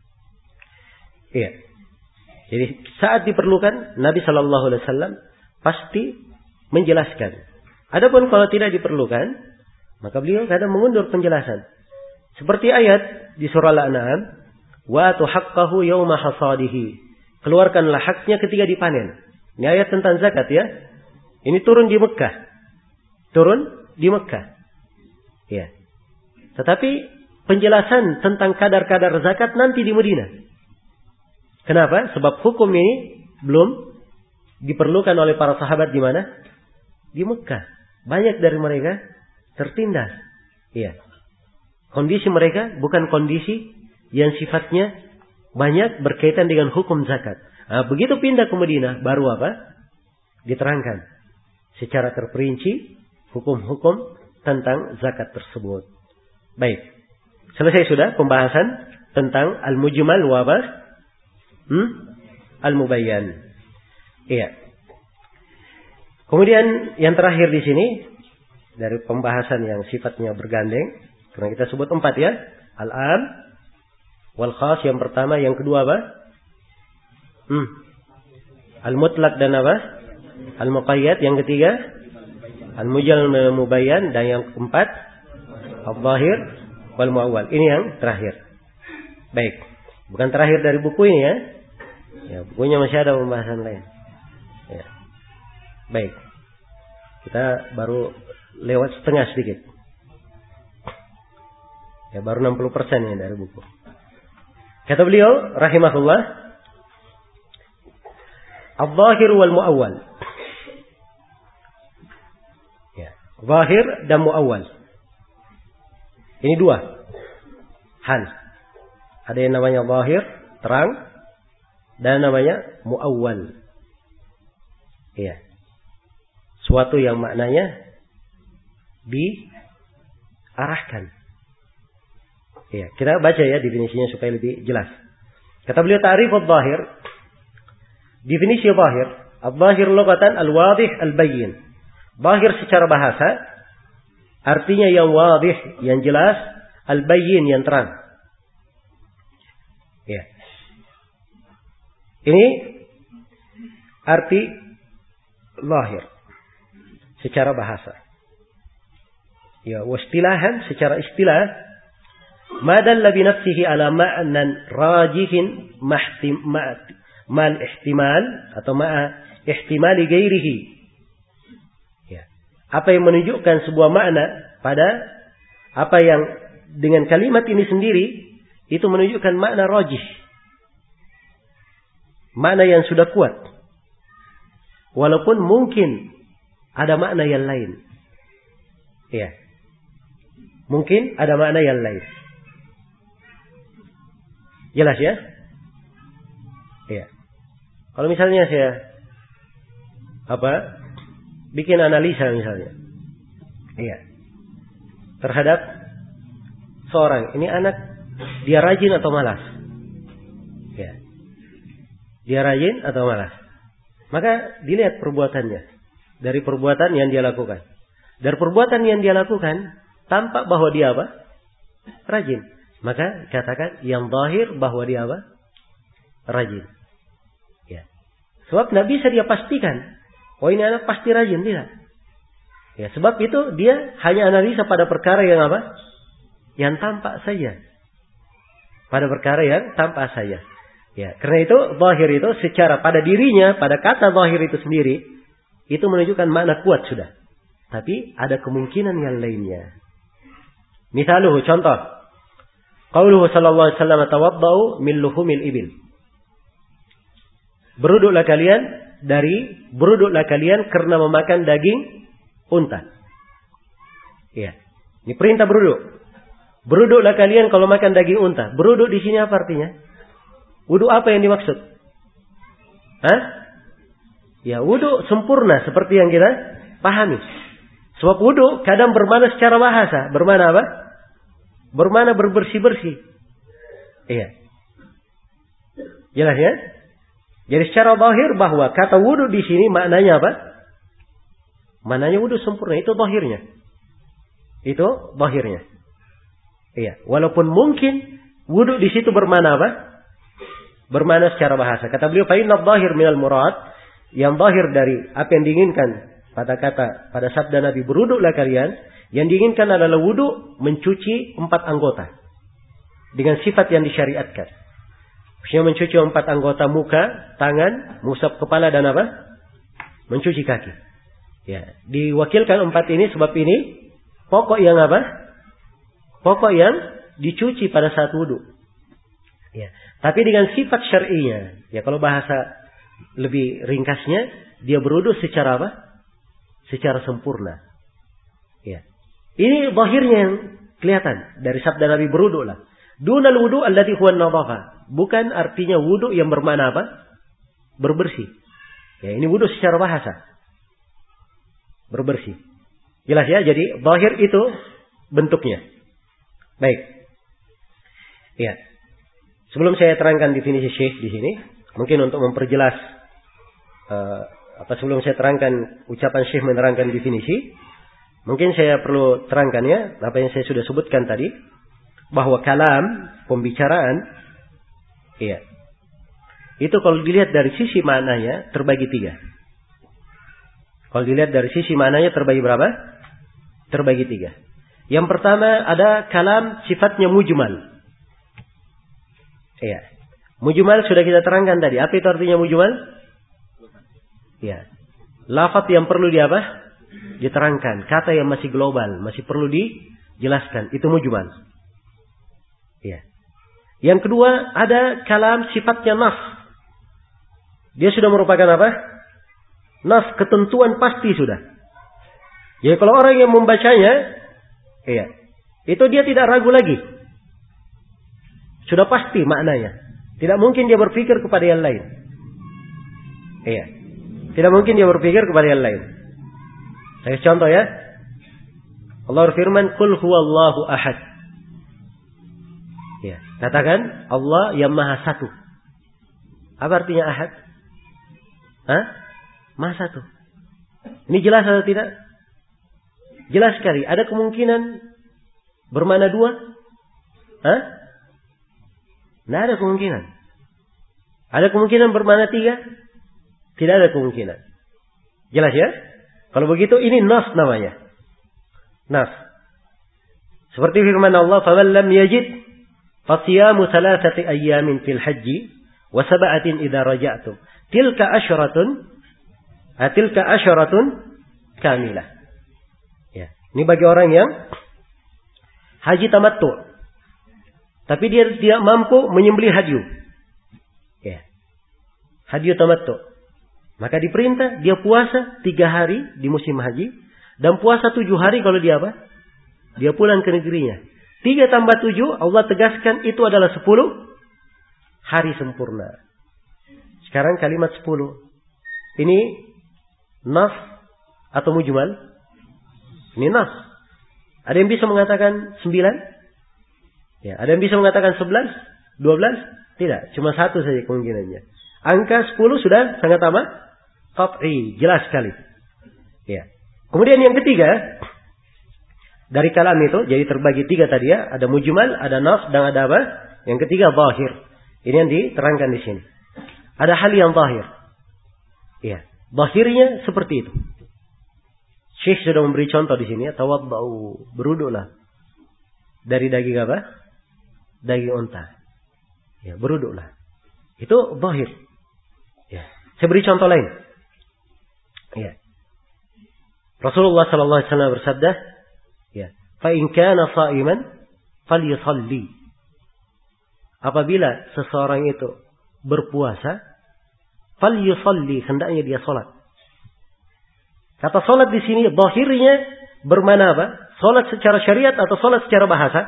Iya. Jadi saat diperlukan Nabi Shallallahu Alaihi Wasallam pasti menjelaskan. Adapun kalau tidak diperlukan, maka beliau kadang mengundur penjelasan. Seperti ayat di surah Al-An'am, wa atu haqqahu yawma hasadihi. Keluarkanlah haknya ketika dipanen. Ini ayat tentang zakat ya. Ini turun di Mekah. Turun di Mekah. Ya. Tetapi penjelasan tentang kadar-kadar zakat nanti di Madinah. Kenapa? Sebab hukum ini belum diperlukan oleh para sahabat di mana? Di Mekah. Banyak dari mereka tertindas. Iya. Kondisi mereka bukan kondisi yang sifatnya banyak berkaitan dengan hukum zakat. Nah, begitu pindah ke Madinah, baru apa? Diterangkan secara terperinci hukum-hukum tentang zakat tersebut. Baik. Selesai sudah pembahasan tentang al-mujmal wa apa? Hmm? Al-mubayyan. Iya. Kemudian yang terakhir di sini dari pembahasan yang sifatnya bergandeng, karena kita sebut empat ya, al-am, wal khas yang pertama, yang kedua apa? Hmm. Al-mutlaq dan apa? Al-muqayyad yang ketiga, al-mujmal mubayyan, dan yang keempat al-zahir wal muawwal. Ini yang terakhir. Baik. Bukan terakhir dari buku ini ya. Ya, bukunya masih ada pembahasan lain. Ya. Baik. Kita baru lewat setengah sedikit. Ya, baru enam puluh persen ya dari buku. Kata beliau rahimahullah, al-zahir wal muawwal. Ya, zahir dan muawwal. Ini dua hal. Ada yang namanya zahir, terang, dan namanya muawwal. Iya. Suatu yang maknanya diarahkan. Iya, kita baca ya definisinya supaya lebih jelas. Kata beliau ta'rif adh-dhahir. Definisi zahir, adh-dhahir lughatan al-wadih al-bayyin. Zahir secara bahasa artinya yang wadih, yang jelas, al-bayyin yang terang. Ya. Ini arti zahir secara bahasa. Ya, wastilahan secara istilah, ma dalla bi nafsihi ala ma'nan rajihin mal ihtimal atau ma'a ihtimali ghairihi. Ya. Apa yang menunjukkan sebuah makna pada apa yang dengan kalimat ini sendiri itu menunjukkan makna rajih. Makna yang sudah kuat. Walaupun mungkin ada makna yang lain. Ya. Mungkin ada makna yang lain. Jelas ya? Iya. Kalau misalnya saya apa? Bikin analisa misalnya. Iya. Terhadap seorang, ini anak dia rajin atau malas? Ya. Dia rajin atau malas? Maka dilihat perbuatannya. Dari perbuatan yang dia lakukan. Dari perbuatan yang dia lakukan, tampak bahwa dia apa? Rajin. Maka katakan yang zahir bahwa dia apa? Rajin. Ya. Sebab tidak bisa dia pastikan. Oh ini anak pasti rajin, tidak. Ya, sebab itu dia hanya analisa pada perkara yang apa? Yang tampak saja. Pada perkara yang tampak saja. Ya, karena itu zahir itu secara pada dirinya, pada kata zahir itu sendiri, itu menunjukkan makna kuat sudah. Tapi ada kemungkinan yang lainnya. Misaluhu, contoh. Qauluhu sallallahu alaihi wasallam tawaddau min luhumil ibil. Beruduklah kalian dari beruduklah kalian karena memakan daging unta. Iya. Ini perintah beruduk. Beruduklah kalian kalau makan daging unta. Beruduk di sini apa artinya? Wuduk apa yang dimaksud? Hah? Ya, wuduk sempurna seperti yang kita pahami. Sebab wuduk kadang bermakna secara bahasa. Bermakna apa? Bermakna berbersih-bersih. Iya. Jelas ya? Jadi secara zahir bahwa kata wuduk di sini maknanya apa? Maknanya wuduk sempurna. Itu zahirnya. Itu zahirnya. Iya. Walaupun mungkin wuduk di situ bermakna apa? Bermakna secara bahasa. Kata beliau, fa inna dzahir minal murad, yang zahir dari apa yang diinginkan pada kata pada sabda Nabi berwuduklah kalian, yang diinginkan adalah wuduk mencuci empat anggota dengan sifat yang disyariatkan. Maksudnya mencuci empat anggota muka, tangan, mengusap kepala dan apa? Mencuci kaki. Ya, diwakilkan empat ini sebab ini pokok yang apa? Pokok yang dicuci pada saat wudhu. Ya, tapi dengan sifat syar'inya. Ya, kalau bahasa lebih ringkasnya, dia berwudhu secara apa? Secara sempurna. Ya. Ini zahirnya yang kelihatan dari sabda Nabi berwudhulah. Dunal wudu alladhi huwa an-nadhafah. Bukan artinya wudu yang bermakna apa? Berbersih. Ya, ini wudu secara bahasa. Berbersih. Jelas ya? Jadi zahir itu bentuknya. Baik. Ya. Sebelum saya terangkan definisi Syekh di sini, mungkin untuk memperjelas uh, apa sebelum saya terangkan ucapan Syekh menerangkan definisi, mungkin saya perlu terangkan ya apa yang saya sudah sebutkan tadi, bahwa kalam, pembicaraan, iya, itu kalau dilihat dari sisi maknanya terbagi tiga. Kalau dilihat dari sisi maknanya terbagi berapa? Terbagi tiga. Yang pertama ada kalam sifatnya mujmal. Iya. Mujmal sudah kita terangkan tadi. Apa itu artinya mujmal? Iya. Lafaz yang perlu di apa? Diterangkan. Kata yang masih global, masih perlu dijelaskan. Itu mujmal. Iya. Yang kedua ada kalam sifatnya nas. Dia sudah merupakan apa? Nas, ketentuan pasti sudah. Jadi kalau orang yang membacanya, iya, itu dia tidak ragu lagi. Sudah pasti maknanya. Tidak mungkin dia berpikir kepada yang lain. Iya. Tidak mungkin dia berpikir kepada yang lain. Saya contoh ya. Allah berfirman, "Qul huwallahu ahad." Ya, katakan Allah yang Maha Satu. Apa artinya ahad? Hah? Maha Satu. Ini jelas atau tidak? Jelas sekali. Ada kemungkinan bermakna dua? Hah? Tidak ada kemungkinan. Ada kemungkinan bermakna tiga? Tidak ada kemungkinan. Jelas ya? Kalau begitu ini nas namanya. Nas. Seperti firman Allah, "Faman lam yajid fasiyamu thalathati ayyamin fil hajji wa sab'atin idza raja'tum." Tilka asyaratun tilka asyaratun kamilah. Ya, ini bagi orang yang haji tamattu. Tapi dia tidak mampu menyembelih hadyu. Ya. Hadyu tamattu. Maka diperintah dia puasa tiga hari di musim haji dan puasa tujuh hari kalau dia apa? Dia pulang ke negerinya. Tiga tambah tujuh, Allah tegaskan itu adalah sepuluh hari sempurna. Sekarang kalimat sepuluh. Ini nas atau mujmal? Ini nas. Ada yang bisa mengatakan sembilan? Ya, ada yang bisa mengatakan sebelas? Dua belas? Tidak, cuma satu saja kemungkinannya. Angka sepuluh sudah sangat apa? Qat'i, jelas sekali. Ya. Kemudian yang ketiga, dari kalam itu, jadi terbagi tiga tadi ya. Ada mujmal, ada nas, dan ada apa? Yang ketiga, zahir. Ini yang diterangkan di sini. Ada hal yang zahir. Ya. Zahirnya seperti itu. Syekh sudah memberi contoh di sini ya. Tawaddau, beruduklah. Dari daging apa? Daging unta. Ya, beruduklah. Itu zahir. Ya. Saya beri contoh lain. Ya. Rasulullah sallallahu alaihi wasallam bersabda, ya, fa in kana sha'iman falyusalli. Apabila seseorang itu berpuasa, falyusalli, hendaknya dia salat. Kata salat di sini zahirnya bermakna apa? Salat secara syariat atau salat secara bahasa?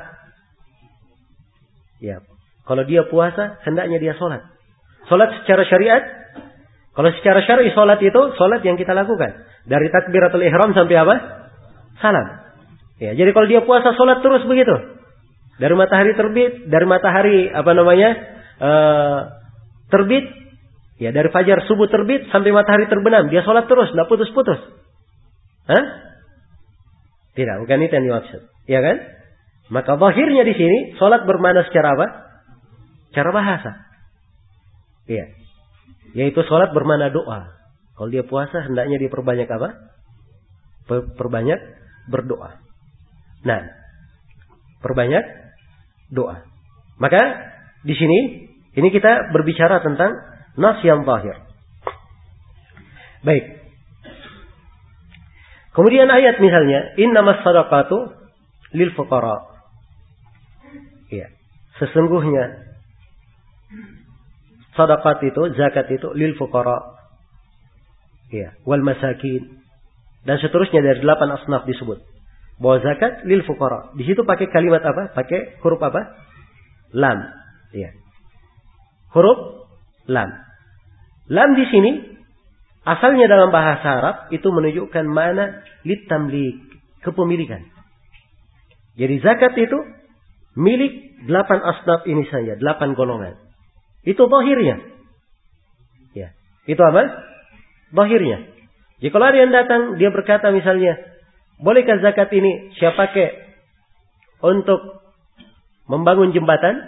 Ya. Kalau dia puasa, hendaknya dia salat. Salat secara syariat, kalau secara syar'i salat itu salat yang kita lakukan dari takbiratul ihram sampai apa? Salam. Ya, jadi kalau dia puasa salat terus begitu. Dari matahari terbit, dari matahari apa namanya? Uh, terbit, ya dari fajar subuh terbit sampai matahari terbenam, dia salat terus, enggak putus-putus. Hah? Tidak, bukan itu yang dimaksud. Ya kan? Maka zahirnya di sini salat bermakna secara apa? Cara bahasa. Iya. Yaitu salat bermakna doa. Kalau dia puasa hendaknya dia perbanyak apa? Perbanyak berdoa. Nah, perbanyak doa. Maka di sini ini kita berbicara tentang nas yang zahir. Baik. Kemudian ayat misalnya, innamas shadaqatu lil fuqara. Iya. Sesungguhnya sadaqat itu, zakat itu lil fuqara. Iya, wal masakin. Dan seterusnya dari delapan asnaf disebut. Bahwa zakat lil fuqara. Di situ pakai kalimat apa? Pakai huruf apa? Lam. Iya. Huruf lam. Lam di sini asalnya dalam bahasa Arab itu menunjukkan makna litamlik, kepemilikan. Jadi zakat itu milik delapan asnaf ini saja, delapan golongan. Itu zahirnya. Ya. Itu apa? Zahirnya. Jadi kalau ada yang datang, dia berkata misalnya, bolehkah zakat ini saya pakai untuk membangun jembatan?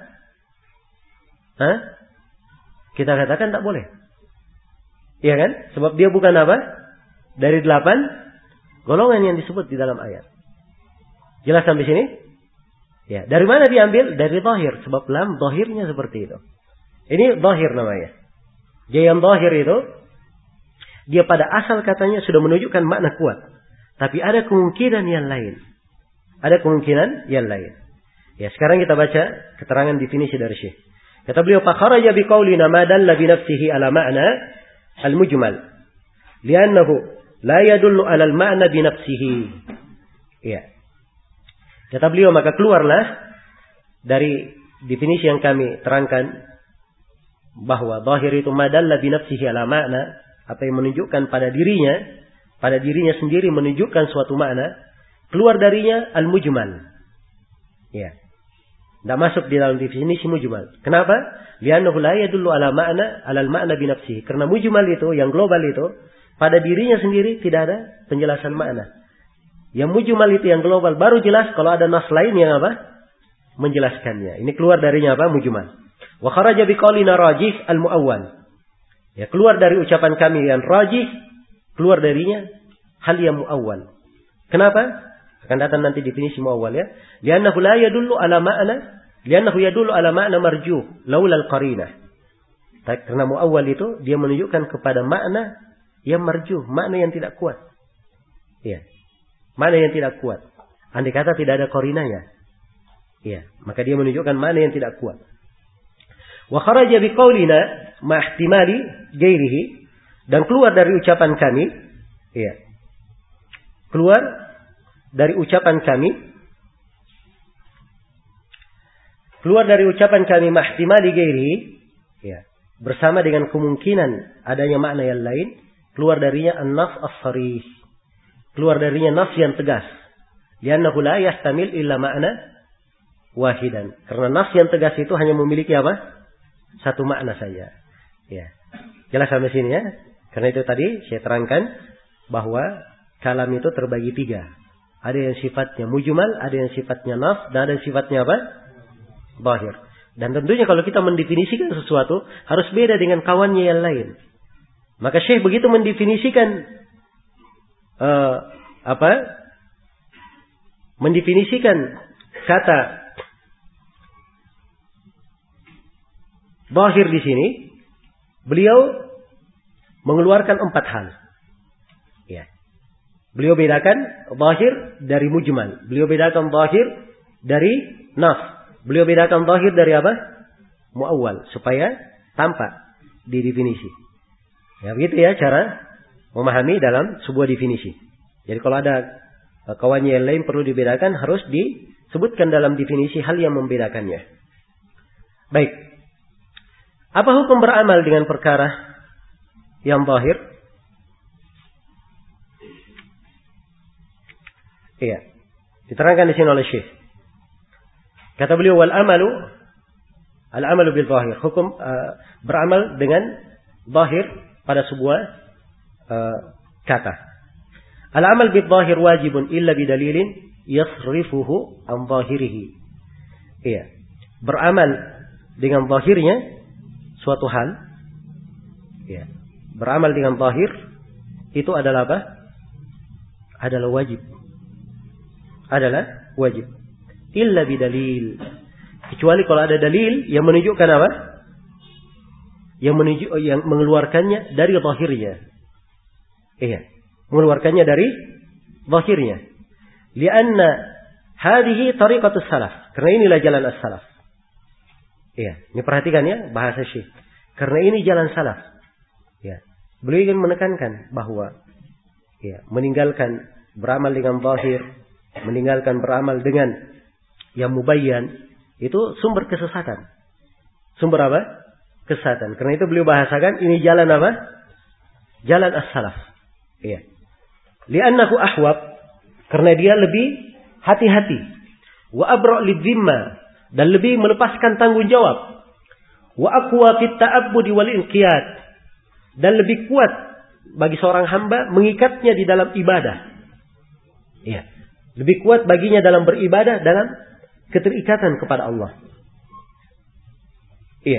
Hah? Kita katakan tak boleh. Iya kan? Sebab dia bukan apa? Dari delapan golongan yang disebut di dalam ayat. Jelas sampai sini? Ya. Dari mana diambil? Dari zahir. Sebab lam zahirnya seperti itu. Ini zahir namanya. Jadi yang zahir itu, dia pada asal katanya sudah menunjukkan makna kuat. Tapi ada kemungkinan yang lain. Ada kemungkinan yang lain. Ya, sekarang kita baca keterangan definisi dari Syekh. Kata beliau, فَخَرَجَ بِقَوْلِنَا مَا دَلَّ بِنَفْسِهِ عَلَى مَعْنَى الْمُجْمَلِ لِأَنَّهُ لَا يَدُلُّ عَلَى الْمَعْنَى بِنَفْسِهِ. Ya. Kata beliau, maka keluarlah dari definisi yang kami terangkan, bahwa zahir itu madalla bi nafsihi ala makna, apa yang menunjukkan pada dirinya, pada dirinya sendiri menunjukkan suatu makna, keluar darinya al-mujmal. Ya. Tidak masuk di dalam definisi mujmal. Kenapa? Li'annahu la yadullu ala makna, ala al-makna bi nafsihi. Karena mujmal itu, yang global itu, pada dirinya sendiri tidak ada penjelasan makna. Yang mujmal itu yang global baru jelas kalau ada nas lain yang apa? Menjelaskannya. Ini keluar darinya apa? Mujmal. Wa kharaja biqaulina rajih al-muawwal. Ya, keluar dari ucapan kami yang rajih, keluar darinya hal yang muawwal. Kenapa? Akan datang nanti definisi muawwal ya. Li'annahu la yadullu ala ma'na, li'annahu yadullu ala ma'na marjuh laula al-qarinah. Karena muawwal itu dia menunjukkan kepada makna yang marjuh, makna yang tidak kuat. Ya. Makna yang tidak kuat. Andai kata tidak ada qarinahnya. Ya, maka dia menunjukkan makna yang tidak kuat. Wa kharaja biqaulina ma ihtimali ghairihi, dan keluar dari ucapan kami, ya. Keluar dari ucapan kami keluar dari ucapan kami mahtimali gairi, ya, bersama dengan kemungkinan adanya makna yang lain, keluar darinya an-nas as-sarih. Keluar darinya nas yang tegas. Li'annahu la yahtamil illa ma'na wahidan. Karena nas yang tegas itu hanya memiliki apa? Satu makna saja. Ya. Jelas sampai sini ya. Karena itu tadi saya terangkan bahwa kalam itu terbagi tiga. Ada yang sifatnya mujmal, ada yang sifatnya nas, dan ada yang sifatnya apa? Zahir. Dan tentunya kalau kita mendefinisikan sesuatu harus beda dengan kawannya yang lain. Maka Syekh begitu mendefinisikan uh, apa? Mendefinisikan kata zahir di sini, beliau mengeluarkan empat hal. Ya. Beliau bedakan zahir dari mujmal. Beliau bedakan zahir dari nas. Beliau bedakan zahir dari apa? Muawwal. Supaya tampak di definisi. Ya begitu ya cara memahami dalam sebuah definisi. Jadi kalau ada kawannya yang lain perlu dibedakan, harus disebutkan dalam definisi hal yang membedakannya. Baik. Apa hukum beramal dengan perkara yang zahir? Iya. Diterangkan di sini oleh Syekh. Kata beliau, wal amalu al amalu bil zahir. Hukum uh, beramal dengan zahir pada sebuah uh, kata. Al amal bil zahir wajibun illa bidalilin yasrifuhu an zahirihi. Iya. Beramal dengan zahirnya suatu hal, ya, beramal dengan zahir itu adalah apa? Adalah wajib. Adalah wajib. Illa bidalil. Kecuali kalau ada dalil yang menunjukkan apa? Yang menunjuk, yang mengeluarkannya dari zahirnya. Iya, mengeluarkannya dari zahirnya. Lianna hadhihi tariqatus salaf. Karena inilah jalan as-salaf. Iya, ini perhatikan ya bahasa Syekh. Karena ini jalan salaf. Ya. Beliau ingin menekankan bahwa ya, meninggalkan beramal dengan zahir, meninggalkan beramal dengan yang mubayyan, itu sumber kesesatan. Sumber apa? Kesesatan. Karena itu beliau bahasakan ini jalan apa? Jalan as-salaf. Iya. Li'annahu ahwab, karena dia lebih hati-hati. Wa abra' lidhimma, dan lebih melepaskan tanggung jawab. Wa aqwa fit ta'abbudi wal inqiyad, dan lebih kuat bagi seorang hamba mengikatnya di dalam ibadah. Iya. Lebih kuat baginya dalam beribadah, dalam keterikatan kepada Allah. Iya.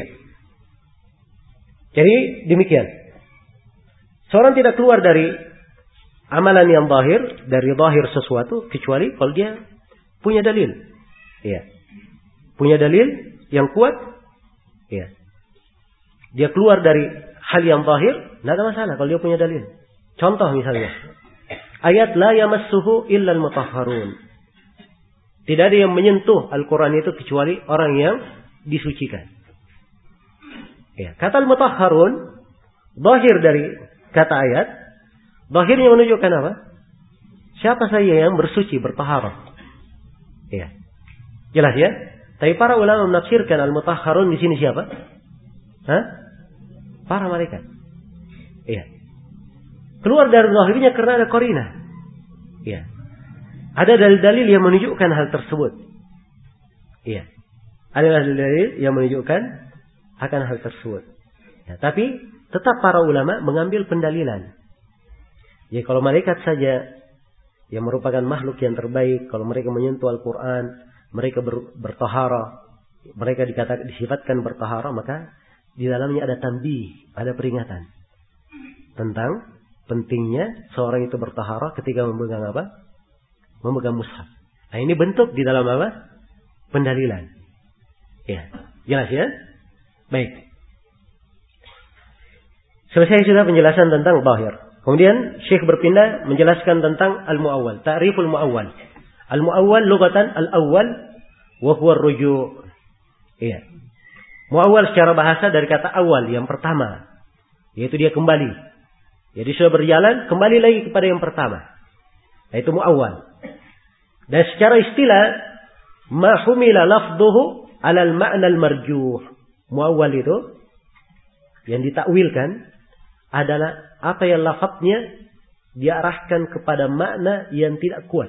Jadi demikian. Seorang tidak keluar dari amalan yang zahir, dari zahir sesuatu, kecuali kalau dia punya dalil. Iya. Punya dalil yang kuat, ya. Dia keluar dari hal yang zahir, tidak ada masalah kalau dia punya dalil. Contoh misalnya, ayat la yamassuhu illa al-mutahharun. Tidak ada yang menyentuh Al-Quran itu kecuali orang yang disucikan. Ya, kata al-mutahharun, zahir dari kata ayat, zahirnya menunjukkan apa? Siapa saja yang bersuci, bertaharah. Ya. Jelas ya? Tapi para ulama menafsirkan al-mutahharun di sini siapa? Hah? Para malaikat. Iya. Keluar dari zahirnya karena ada qarinah. Iya. Ada dalil-dalil yang menunjukkan hal tersebut. Iya. Ada dalil-dalil yang menunjukkan akan hal tersebut. Ya, tapi tetap para ulama mengambil pendalilan. Jadi kalau malaikat saja yang merupakan makhluk yang terbaik, kalau mereka menyentuh Al-Quran, mereka ber, bertahara, mereka dikatakan disifatkan bertahara, maka di dalamnya ada tanbih, ada peringatan tentang pentingnya seorang itu bertahara ketika memegang apa? Memegang mushaf. Nah, ini bentuk di dalam apa? Pendalilan. Ya, jelas ya? Baik. Selesai sudah penjelasan tentang zahir. Kemudian Syekh berpindah menjelaskan tentang al-muawwal, ta'riful muawwal. Al-muawwal lughatan al-awwal wa huwa ar-ruju'. Iya. Muawwal secara bahasa dari kata awal, yang pertama, yaitu dia kembali. Jadi sudah berjalan, kembali lagi kepada yang pertama. Yaitu muawwal. Dan secara istilah, ma humila lafdhuhu alal ma'na al-marjuh. Muawwal itu yang ditakwilkan adalah apa yang lafadznya diarahkan kepada makna yang tidak kuat.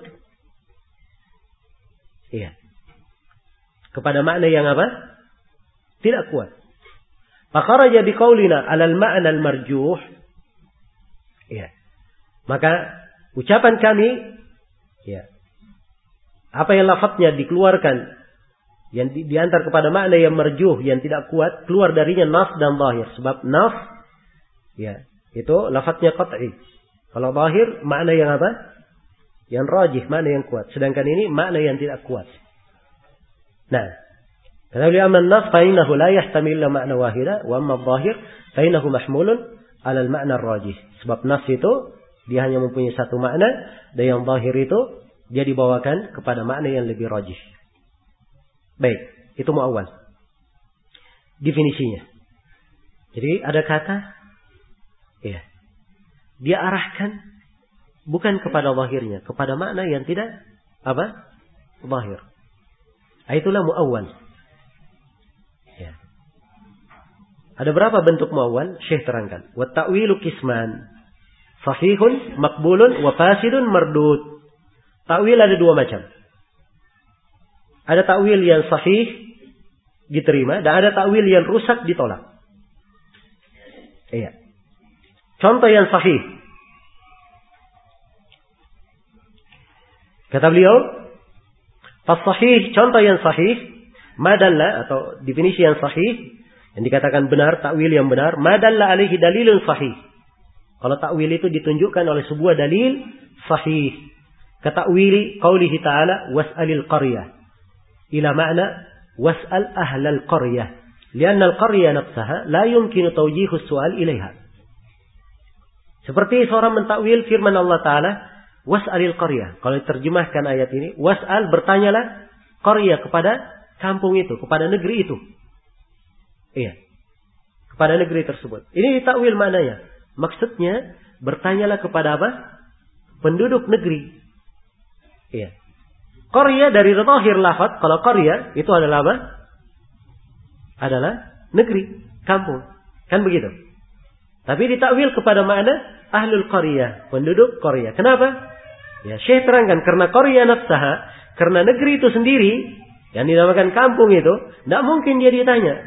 Iya. Kepada makna yang apa? Tidak kuat. Fakharaja biqaulina 'alal ma'na al-marjuh. Iya. Maka ucapan kami, ya, apa yang lafadznya dikeluarkan, yang di, diantar kepada makna yang marjuh, yang tidak kuat, keluar darinya nas dan zahir. Sebab nas, ya, itu lafadznya qat'i. Kalau zahir, makna yang apa? Yang rajih, makna yang kuat. Sedangkan ini makna yang tidak kuat. Nah, kata beliau, amma an-nas fa innahu la yahtamil illa ma'na wahida, wa amma adh-dhahir fa innahu mahmulun 'ala al-ma'na ar-rajih. Sebab nas itu dia hanya mempunyai satu makna, dan yang zahir itu dia dibawakan kepada makna yang lebih rajih. Baik, itu muawwal. Definisinya. Jadi ada kata, ya, dia arahkan bukan kepada zahirnya, kepada makna yang tidak apa? Zahir. Itulah muawwal. Ya. Ada berapa bentuk muawwal? Syekh terangkan. Wa ta'wilu qisman. Sahihun, makbulun, wa fasidun, mardud. Ta'wil ada dua macam. Ada ta'wil yang sahih diterima, dan ada ta'wil yang rusak ditolak. Iya. Contoh yang sahih. Kata beliau, as-sahih, contoh yang sahih, madalla atau definisi yang sahih, yang dikatakan benar, takwil yang benar, madalla alaihi dalilun sahih. Kalau takwil itu ditunjukkan oleh sebuah dalil sahih. Katakwili qaulihi ta'ala was'alil qaryah. Ila ma'na was'al ahlal qaryah. Lianna al-qaryah nafsaha la yumkinu tawjihu su'al ilaiha. Seperti seorang mentakwil firman Allah Ta'ala was'alil qaryah. Kalau diterjemahkan ayat ini, was'al, bertanyalah qaryah kepada kampung itu, kepada negeri itu. Iya. Kepada negeri tersebut. Ini ditakwil maknanya. Maksudnya, bertanyalah kepada apa? Penduduk negeri. Iya. Qaryah dari zahir lafaz, kalau qaryah itu adalah apa? Adalah negeri, kampung. Kan begitu. Tapi ditakwil kepada makna ahlul qaryah, penduduk qaryah. Kenapa? Ya, Syekh terangkan karena qaryah nafsaha, karena negeri itu sendiri yang dinamakan kampung itu, tidak mungkin dia ditanya.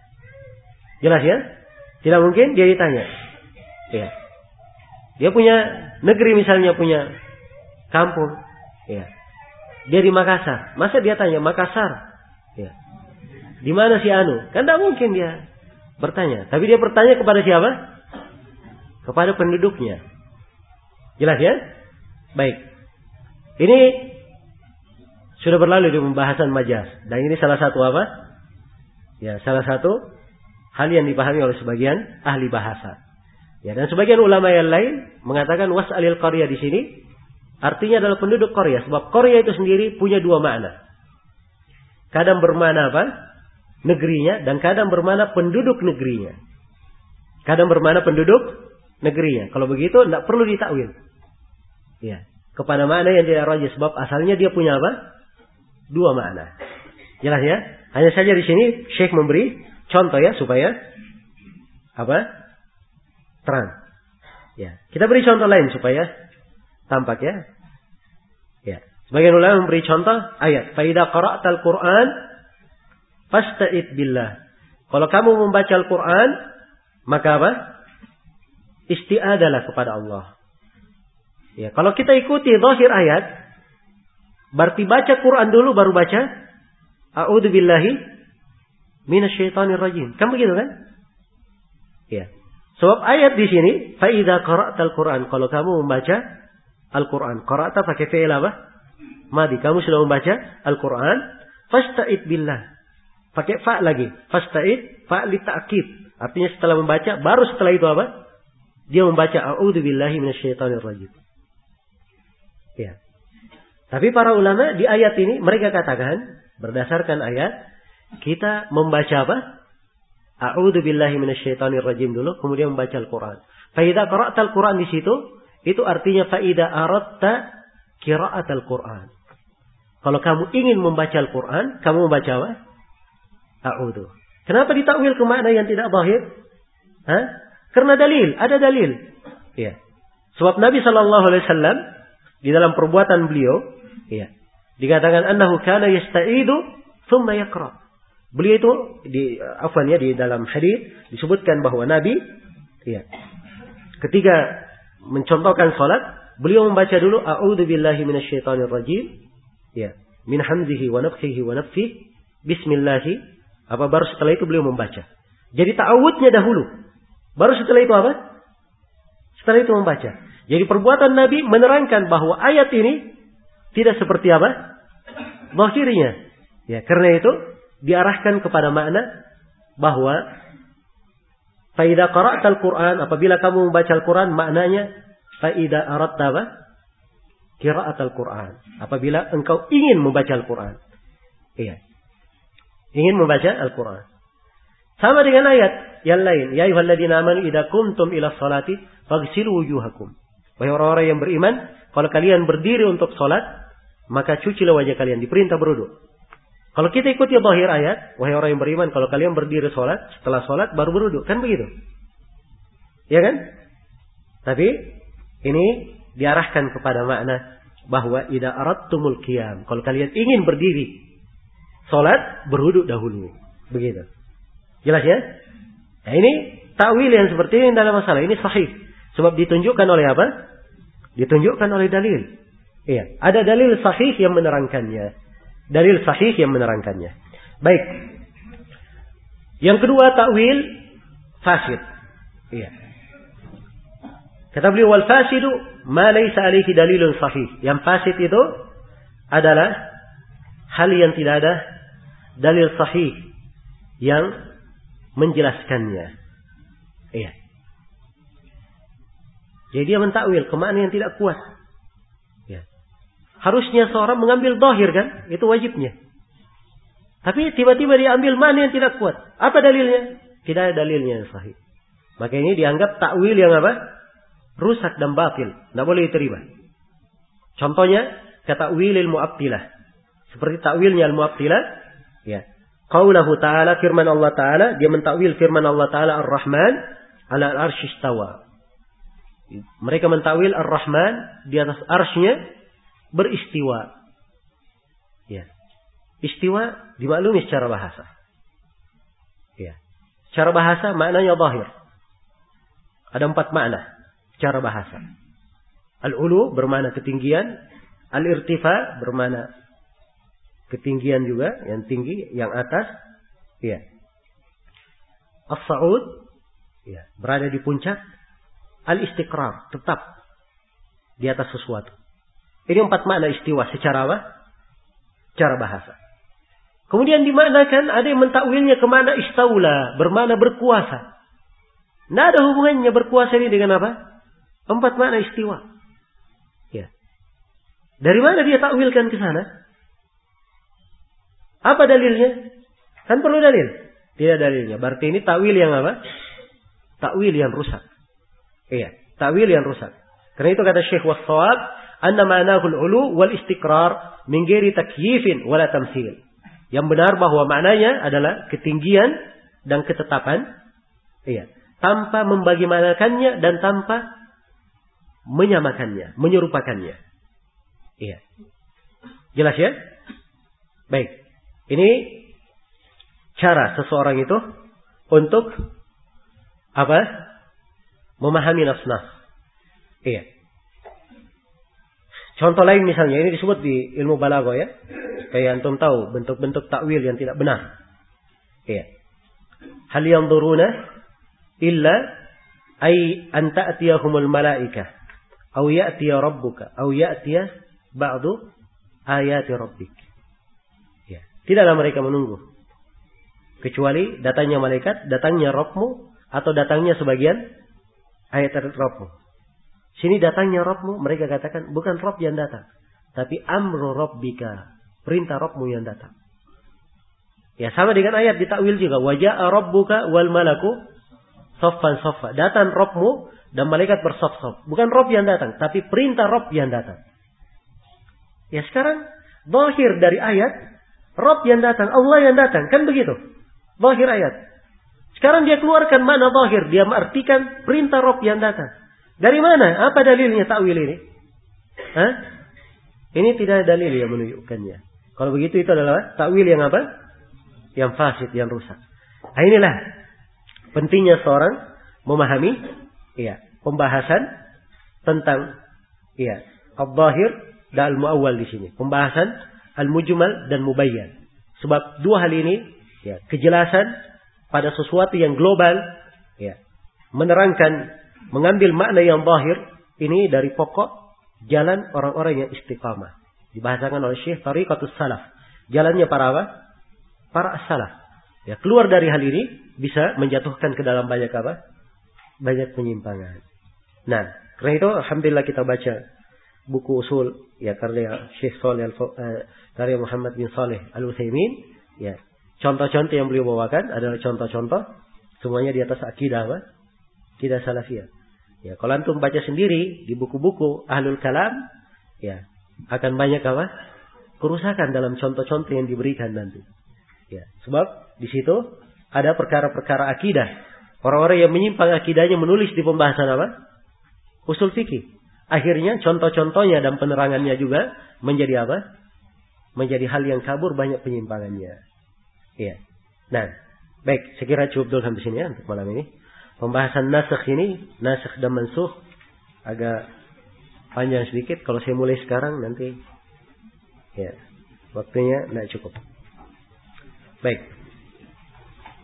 Jelas ya? Tidak mungkin dia ditanya. Ya. Dia punya negeri misalnya, punya kampung. Ya. Dia di Makassar. Masa dia tanya Makassar? Ya. Di mana si Anu? Kan tidak mungkin dia bertanya. Tapi dia bertanya kepada siapa? Kepada penduduknya. Jelas ya? Baik. Ini sudah berlalu di pembahasan majaz. Dan ini salah satu apa? Ya, salah satu hal yang dipahami oleh sebagian ahli bahasa. Ya, dan sebagian ulama yang lain mengatakan was'alil qaryah di sini artinya adalah penduduk qaryah, sebab qaryah itu sendiri punya dua makna. Kadang bermakna apa? Negerinya, dan kadang bermakna penduduk negerinya. Kadang bermakna penduduk negerinya. Kalau begitu tidak perlu ditakwil. Ya, kepada makna yang tidak rajih, sebab asalnya dia punya apa? Dua makna. Jelas ya? Hanya saja di sini Syekh memberi contoh ya supaya apa? Terang. Ya, kita beri contoh lain supaya tampak ya. Ya, sebagian ulama memberi contoh ayat, "Fa idza qara'tal Qur'an fasta'id billah." Kalau kamu membaca Al-Qur'an, maka apa? Isti'adalah kepada Allah. Ya, kalau kita ikuti zahir ayat, berarti baca Quran dulu baru baca a'udzu billahi minasyaitonir rajim. Kan begitu kan? Ya. Sebab ayat di sini, fa idza qara'tal Qur'an, kalau kamu membaca Al-Qur'an, qara'ta pakai fi'il apa? Madi, kamu sudah membaca Al-Qur'an, fasta'id billah. Pakai fa lagi, fasta'id, fa li ta'kid. Artinya setelah membaca, baru setelah itu apa? Dia membaca a'udzu billahi minasyaitonir rajim. Ya. Tapi para ulama di ayat ini mereka katakan berdasarkan ayat kita membaca apa? A'udzu billahi minasyaitonir rajim dulu, kemudian membaca Al-Qur'an. Fa idza qara'tal Qur'an di situ, itu artinya fa idza aradta qira'atal Qur'an. Kalau kamu ingin membaca Al-Qur'an, kamu membaca apa? a'udzu. Kenapa ditakwil ke makna yang tidak zahir? Hah? Karena dalil, ada dalil. Ya. Sebab Nabi sallallahu alaihi wasallam di dalam perbuatan beliau, ya, dikatakan annahu kana yasta'idu thumma yaqra. Beliau itu di afwan ya di dalam hadis disebutkan bahwa Nabi, ya, ketika mencontohkan salat, beliau membaca dulu a'udzu billahi minasyaitonir rajim, ya, min hamzihi wa nafthihi wa nafthihi, bismillah. Apa baru setelah itu beliau membaca. Jadi ta'awudnya dahulu. Baru setelah itu apa? Setelah itu membaca. Jadi perbuatan Nabi menerangkan bahwa ayat ini tidak seperti apa? Zahirnya. Ya, karena itu diarahkan kepada makna bahwa fa idza qara'tal Qur'an, apabila kamu membaca Al-Qur'an, maknanya fa idza aradta apa? Qira'atal Qur'an. Apabila engkau ingin membaca Al-Qur'an. Iya. Ingin membaca Al-Quran. Sama dengan ayat yang lain. Ya ayyuhalladzina amanu idza qumtum ila sholati faghsilu wujuhakum. Wahai orang-orang yang beriman, kalau kalian berdiri untuk salat, maka cucilah wajah kalian. Diperintah berwudu. Kalau kita ikuti zahir ayat, wahai orang yang beriman, kalau kalian berdiri salat, setelah salat baru berwudu. Kan begitu? Ya kan? Tapi ini diarahkan kepada makna bahwa idza aradtumul qiyam. Kalau kalian ingin berdiri salat, berwudu dahulu. Begitu. Jelas ya? Nah, ini takwil yang seperti ini dalam masalah ini sahih. Sebab ditunjukkan oleh apa? Ditunjukkan oleh dalil. Iya, ada dalil sahih yang menerangkannya. Dalil sahih yang menerangkannya. Baik. Yang kedua, takwil fasid. Iya. Kata beliau, wal fasidu ma laysa alaihi dalilun sahih. Yang fasid itu adalah hal yang tidak ada dalil sahih yang menjelaskannya. Iya. Jadi dia mentakwil ke makna yang tidak kuat. Ya. Harusnya seorang mengambil zahir kan? Itu wajibnya. Tapi tiba-tiba dia ambil makna yang tidak kuat. Apa dalilnya? Tidak ada dalilnya yang sahih. Maka ini dianggap takwil yang apa? Rusak dan batil. Tidak boleh diterima. Contohnya, katakwilil mu'abtilah. Seperti takwilnya al-mu'abtilah. Ya. Qaulahu ta'ala, firman Allah Ta'ala, dia mentakwil firman Allah Ta'ala Ar-Rahman ala al-arsy istawa. Mereka mentakwil Ar-Rahman di atas arsy-nya beristiwa. Ya. Istiwa dimaklumi secara bahasa. Ya. Secara bahasa maknanya zahir. Ada empat makna secara bahasa. Al-ulu bermakna ketinggian, al-irtifa bermakna ketinggian juga, yang tinggi, yang atas. Ya. As-sa'ud, ya, berada di puncak. Al-istiqrar, tetap di atas sesuatu. Ini empat makna istiwa secara apa? Secara bahasa. Kemudian dimaknakan, ada yang mentakwilnya ke makna istaula, bermakna berkuasa. Tidak ada hubungannya berkuasa ini dengan apa? Empat makna istiwa. Ya. Dari mana dia takwilkan ke sana? Apa dalilnya? Kan perlu dalil. Tidak dalilnya. Berarti ini takwil yang apa? Takwil yang rusak. Iya, takwil yang rusak. Karena itu kata Syekh was-shawab, anna ma'nahu al-ulu wal istiqrar min ghairi takyifin wala tamtsil. Yang benar bahwa maknanya adalah ketinggian dan ketetapan. Iya, tanpa membagaimanakannya dan tanpa menyamakannya, menyerupakannya. Iya. Jelas ya? Baik. Ini cara seseorang itu untuk apa? Memahami nas-nas. Iya. Contoh lain misalnya, ini disebut di ilmu balaghah ya. Supaya antum tahu bentuk-bentuk takwil yang tidak benar. Iya. Hal yanzuruna illa ay an ta'tiyahumul malaikah aw ya'tiya rabbuka aw ya'tiya ba'du ayati rabbik. Tidaklah mereka menunggu. Kecuali datangnya malaikat, datangnya Rabbmu, atau datangnya sebagian ayat dari Rabbmu. Sini datangnya Rabbmu, mereka katakan bukan Rabb yang datang. Tapi amru Rabbika, perintah Rabbmu yang datang. Ya sama dengan ayat ditakwil juga. Waja'a Rabbuka wal malaku soffan soffa. Datang Rabbmu dan malaikat bersof-sof. Bukan Rabb yang datang, tapi perintah Rabb yang datang. Ya sekarang, zahir dari ayat, Rabb yang datang, Allah yang datang. Kan begitu. Zahir ayat. Sekarang dia keluarkan makna zahir. Dia mengartikan perintah Rabb yang datang. Dari mana? Apa dalilnya takwil ini? Hah? Ini tidak ada dalil yang menunjukkannya. Kalau begitu itu adalah takwil yang apa? Yang fasid, yang rusak. Nah, inilah pentingnya seorang memahami iya, pembahasan tentang iya, al-zahir dan al-muawwal di sini. Pembahasan al-mujmal dan mubayyan. Sebab dua hal ini ya, kejelasan pada sesuatu yang global ya, menerangkan, mengambil makna yang zahir ini dari pokok jalan orang-orang yang istiqamah. Dibahasakan oleh Syekh Tariqatus Salaf. Jalannya para apa? Para salaf. Ya, keluar dari hal ini bisa menjatuhkan ke dalam banyak apa? Banyak penyimpangan. Nah, karena itu alhamdulillah kita baca buku usul ya karya Syekh Shalih uh, karya Muhammad bin Shalih Al-Utsaimin ya. Contoh-contoh yang beliau bawakan adalah contoh-contoh semuanya di atas akidah apa? Akidah salafiyah. Ya, kalau antum baca sendiri di buku-buku Ahlul Kalam ya, akan banyak apa? Kerusakan dalam contoh-contoh yang diberikan nanti. Ya, sebab di situ ada perkara-perkara akidah. Orang-orang yang menyimpang akidahnya menulis di pembahasan apa? Usul fikih. Akhirnya contoh-contohnya dan penerangannya juga menjadi apa? Menjadi hal yang kabur, banyak penyimpangannya. Iya. Nah, baik, saya kira cukup dulu sampai sini ya untuk malam ini. Pembahasan nasikh ini, nasikh dan mansukh agak panjang sedikit. Kalau saya mulai sekarang nanti ya waktunya tidak cukup. Baik.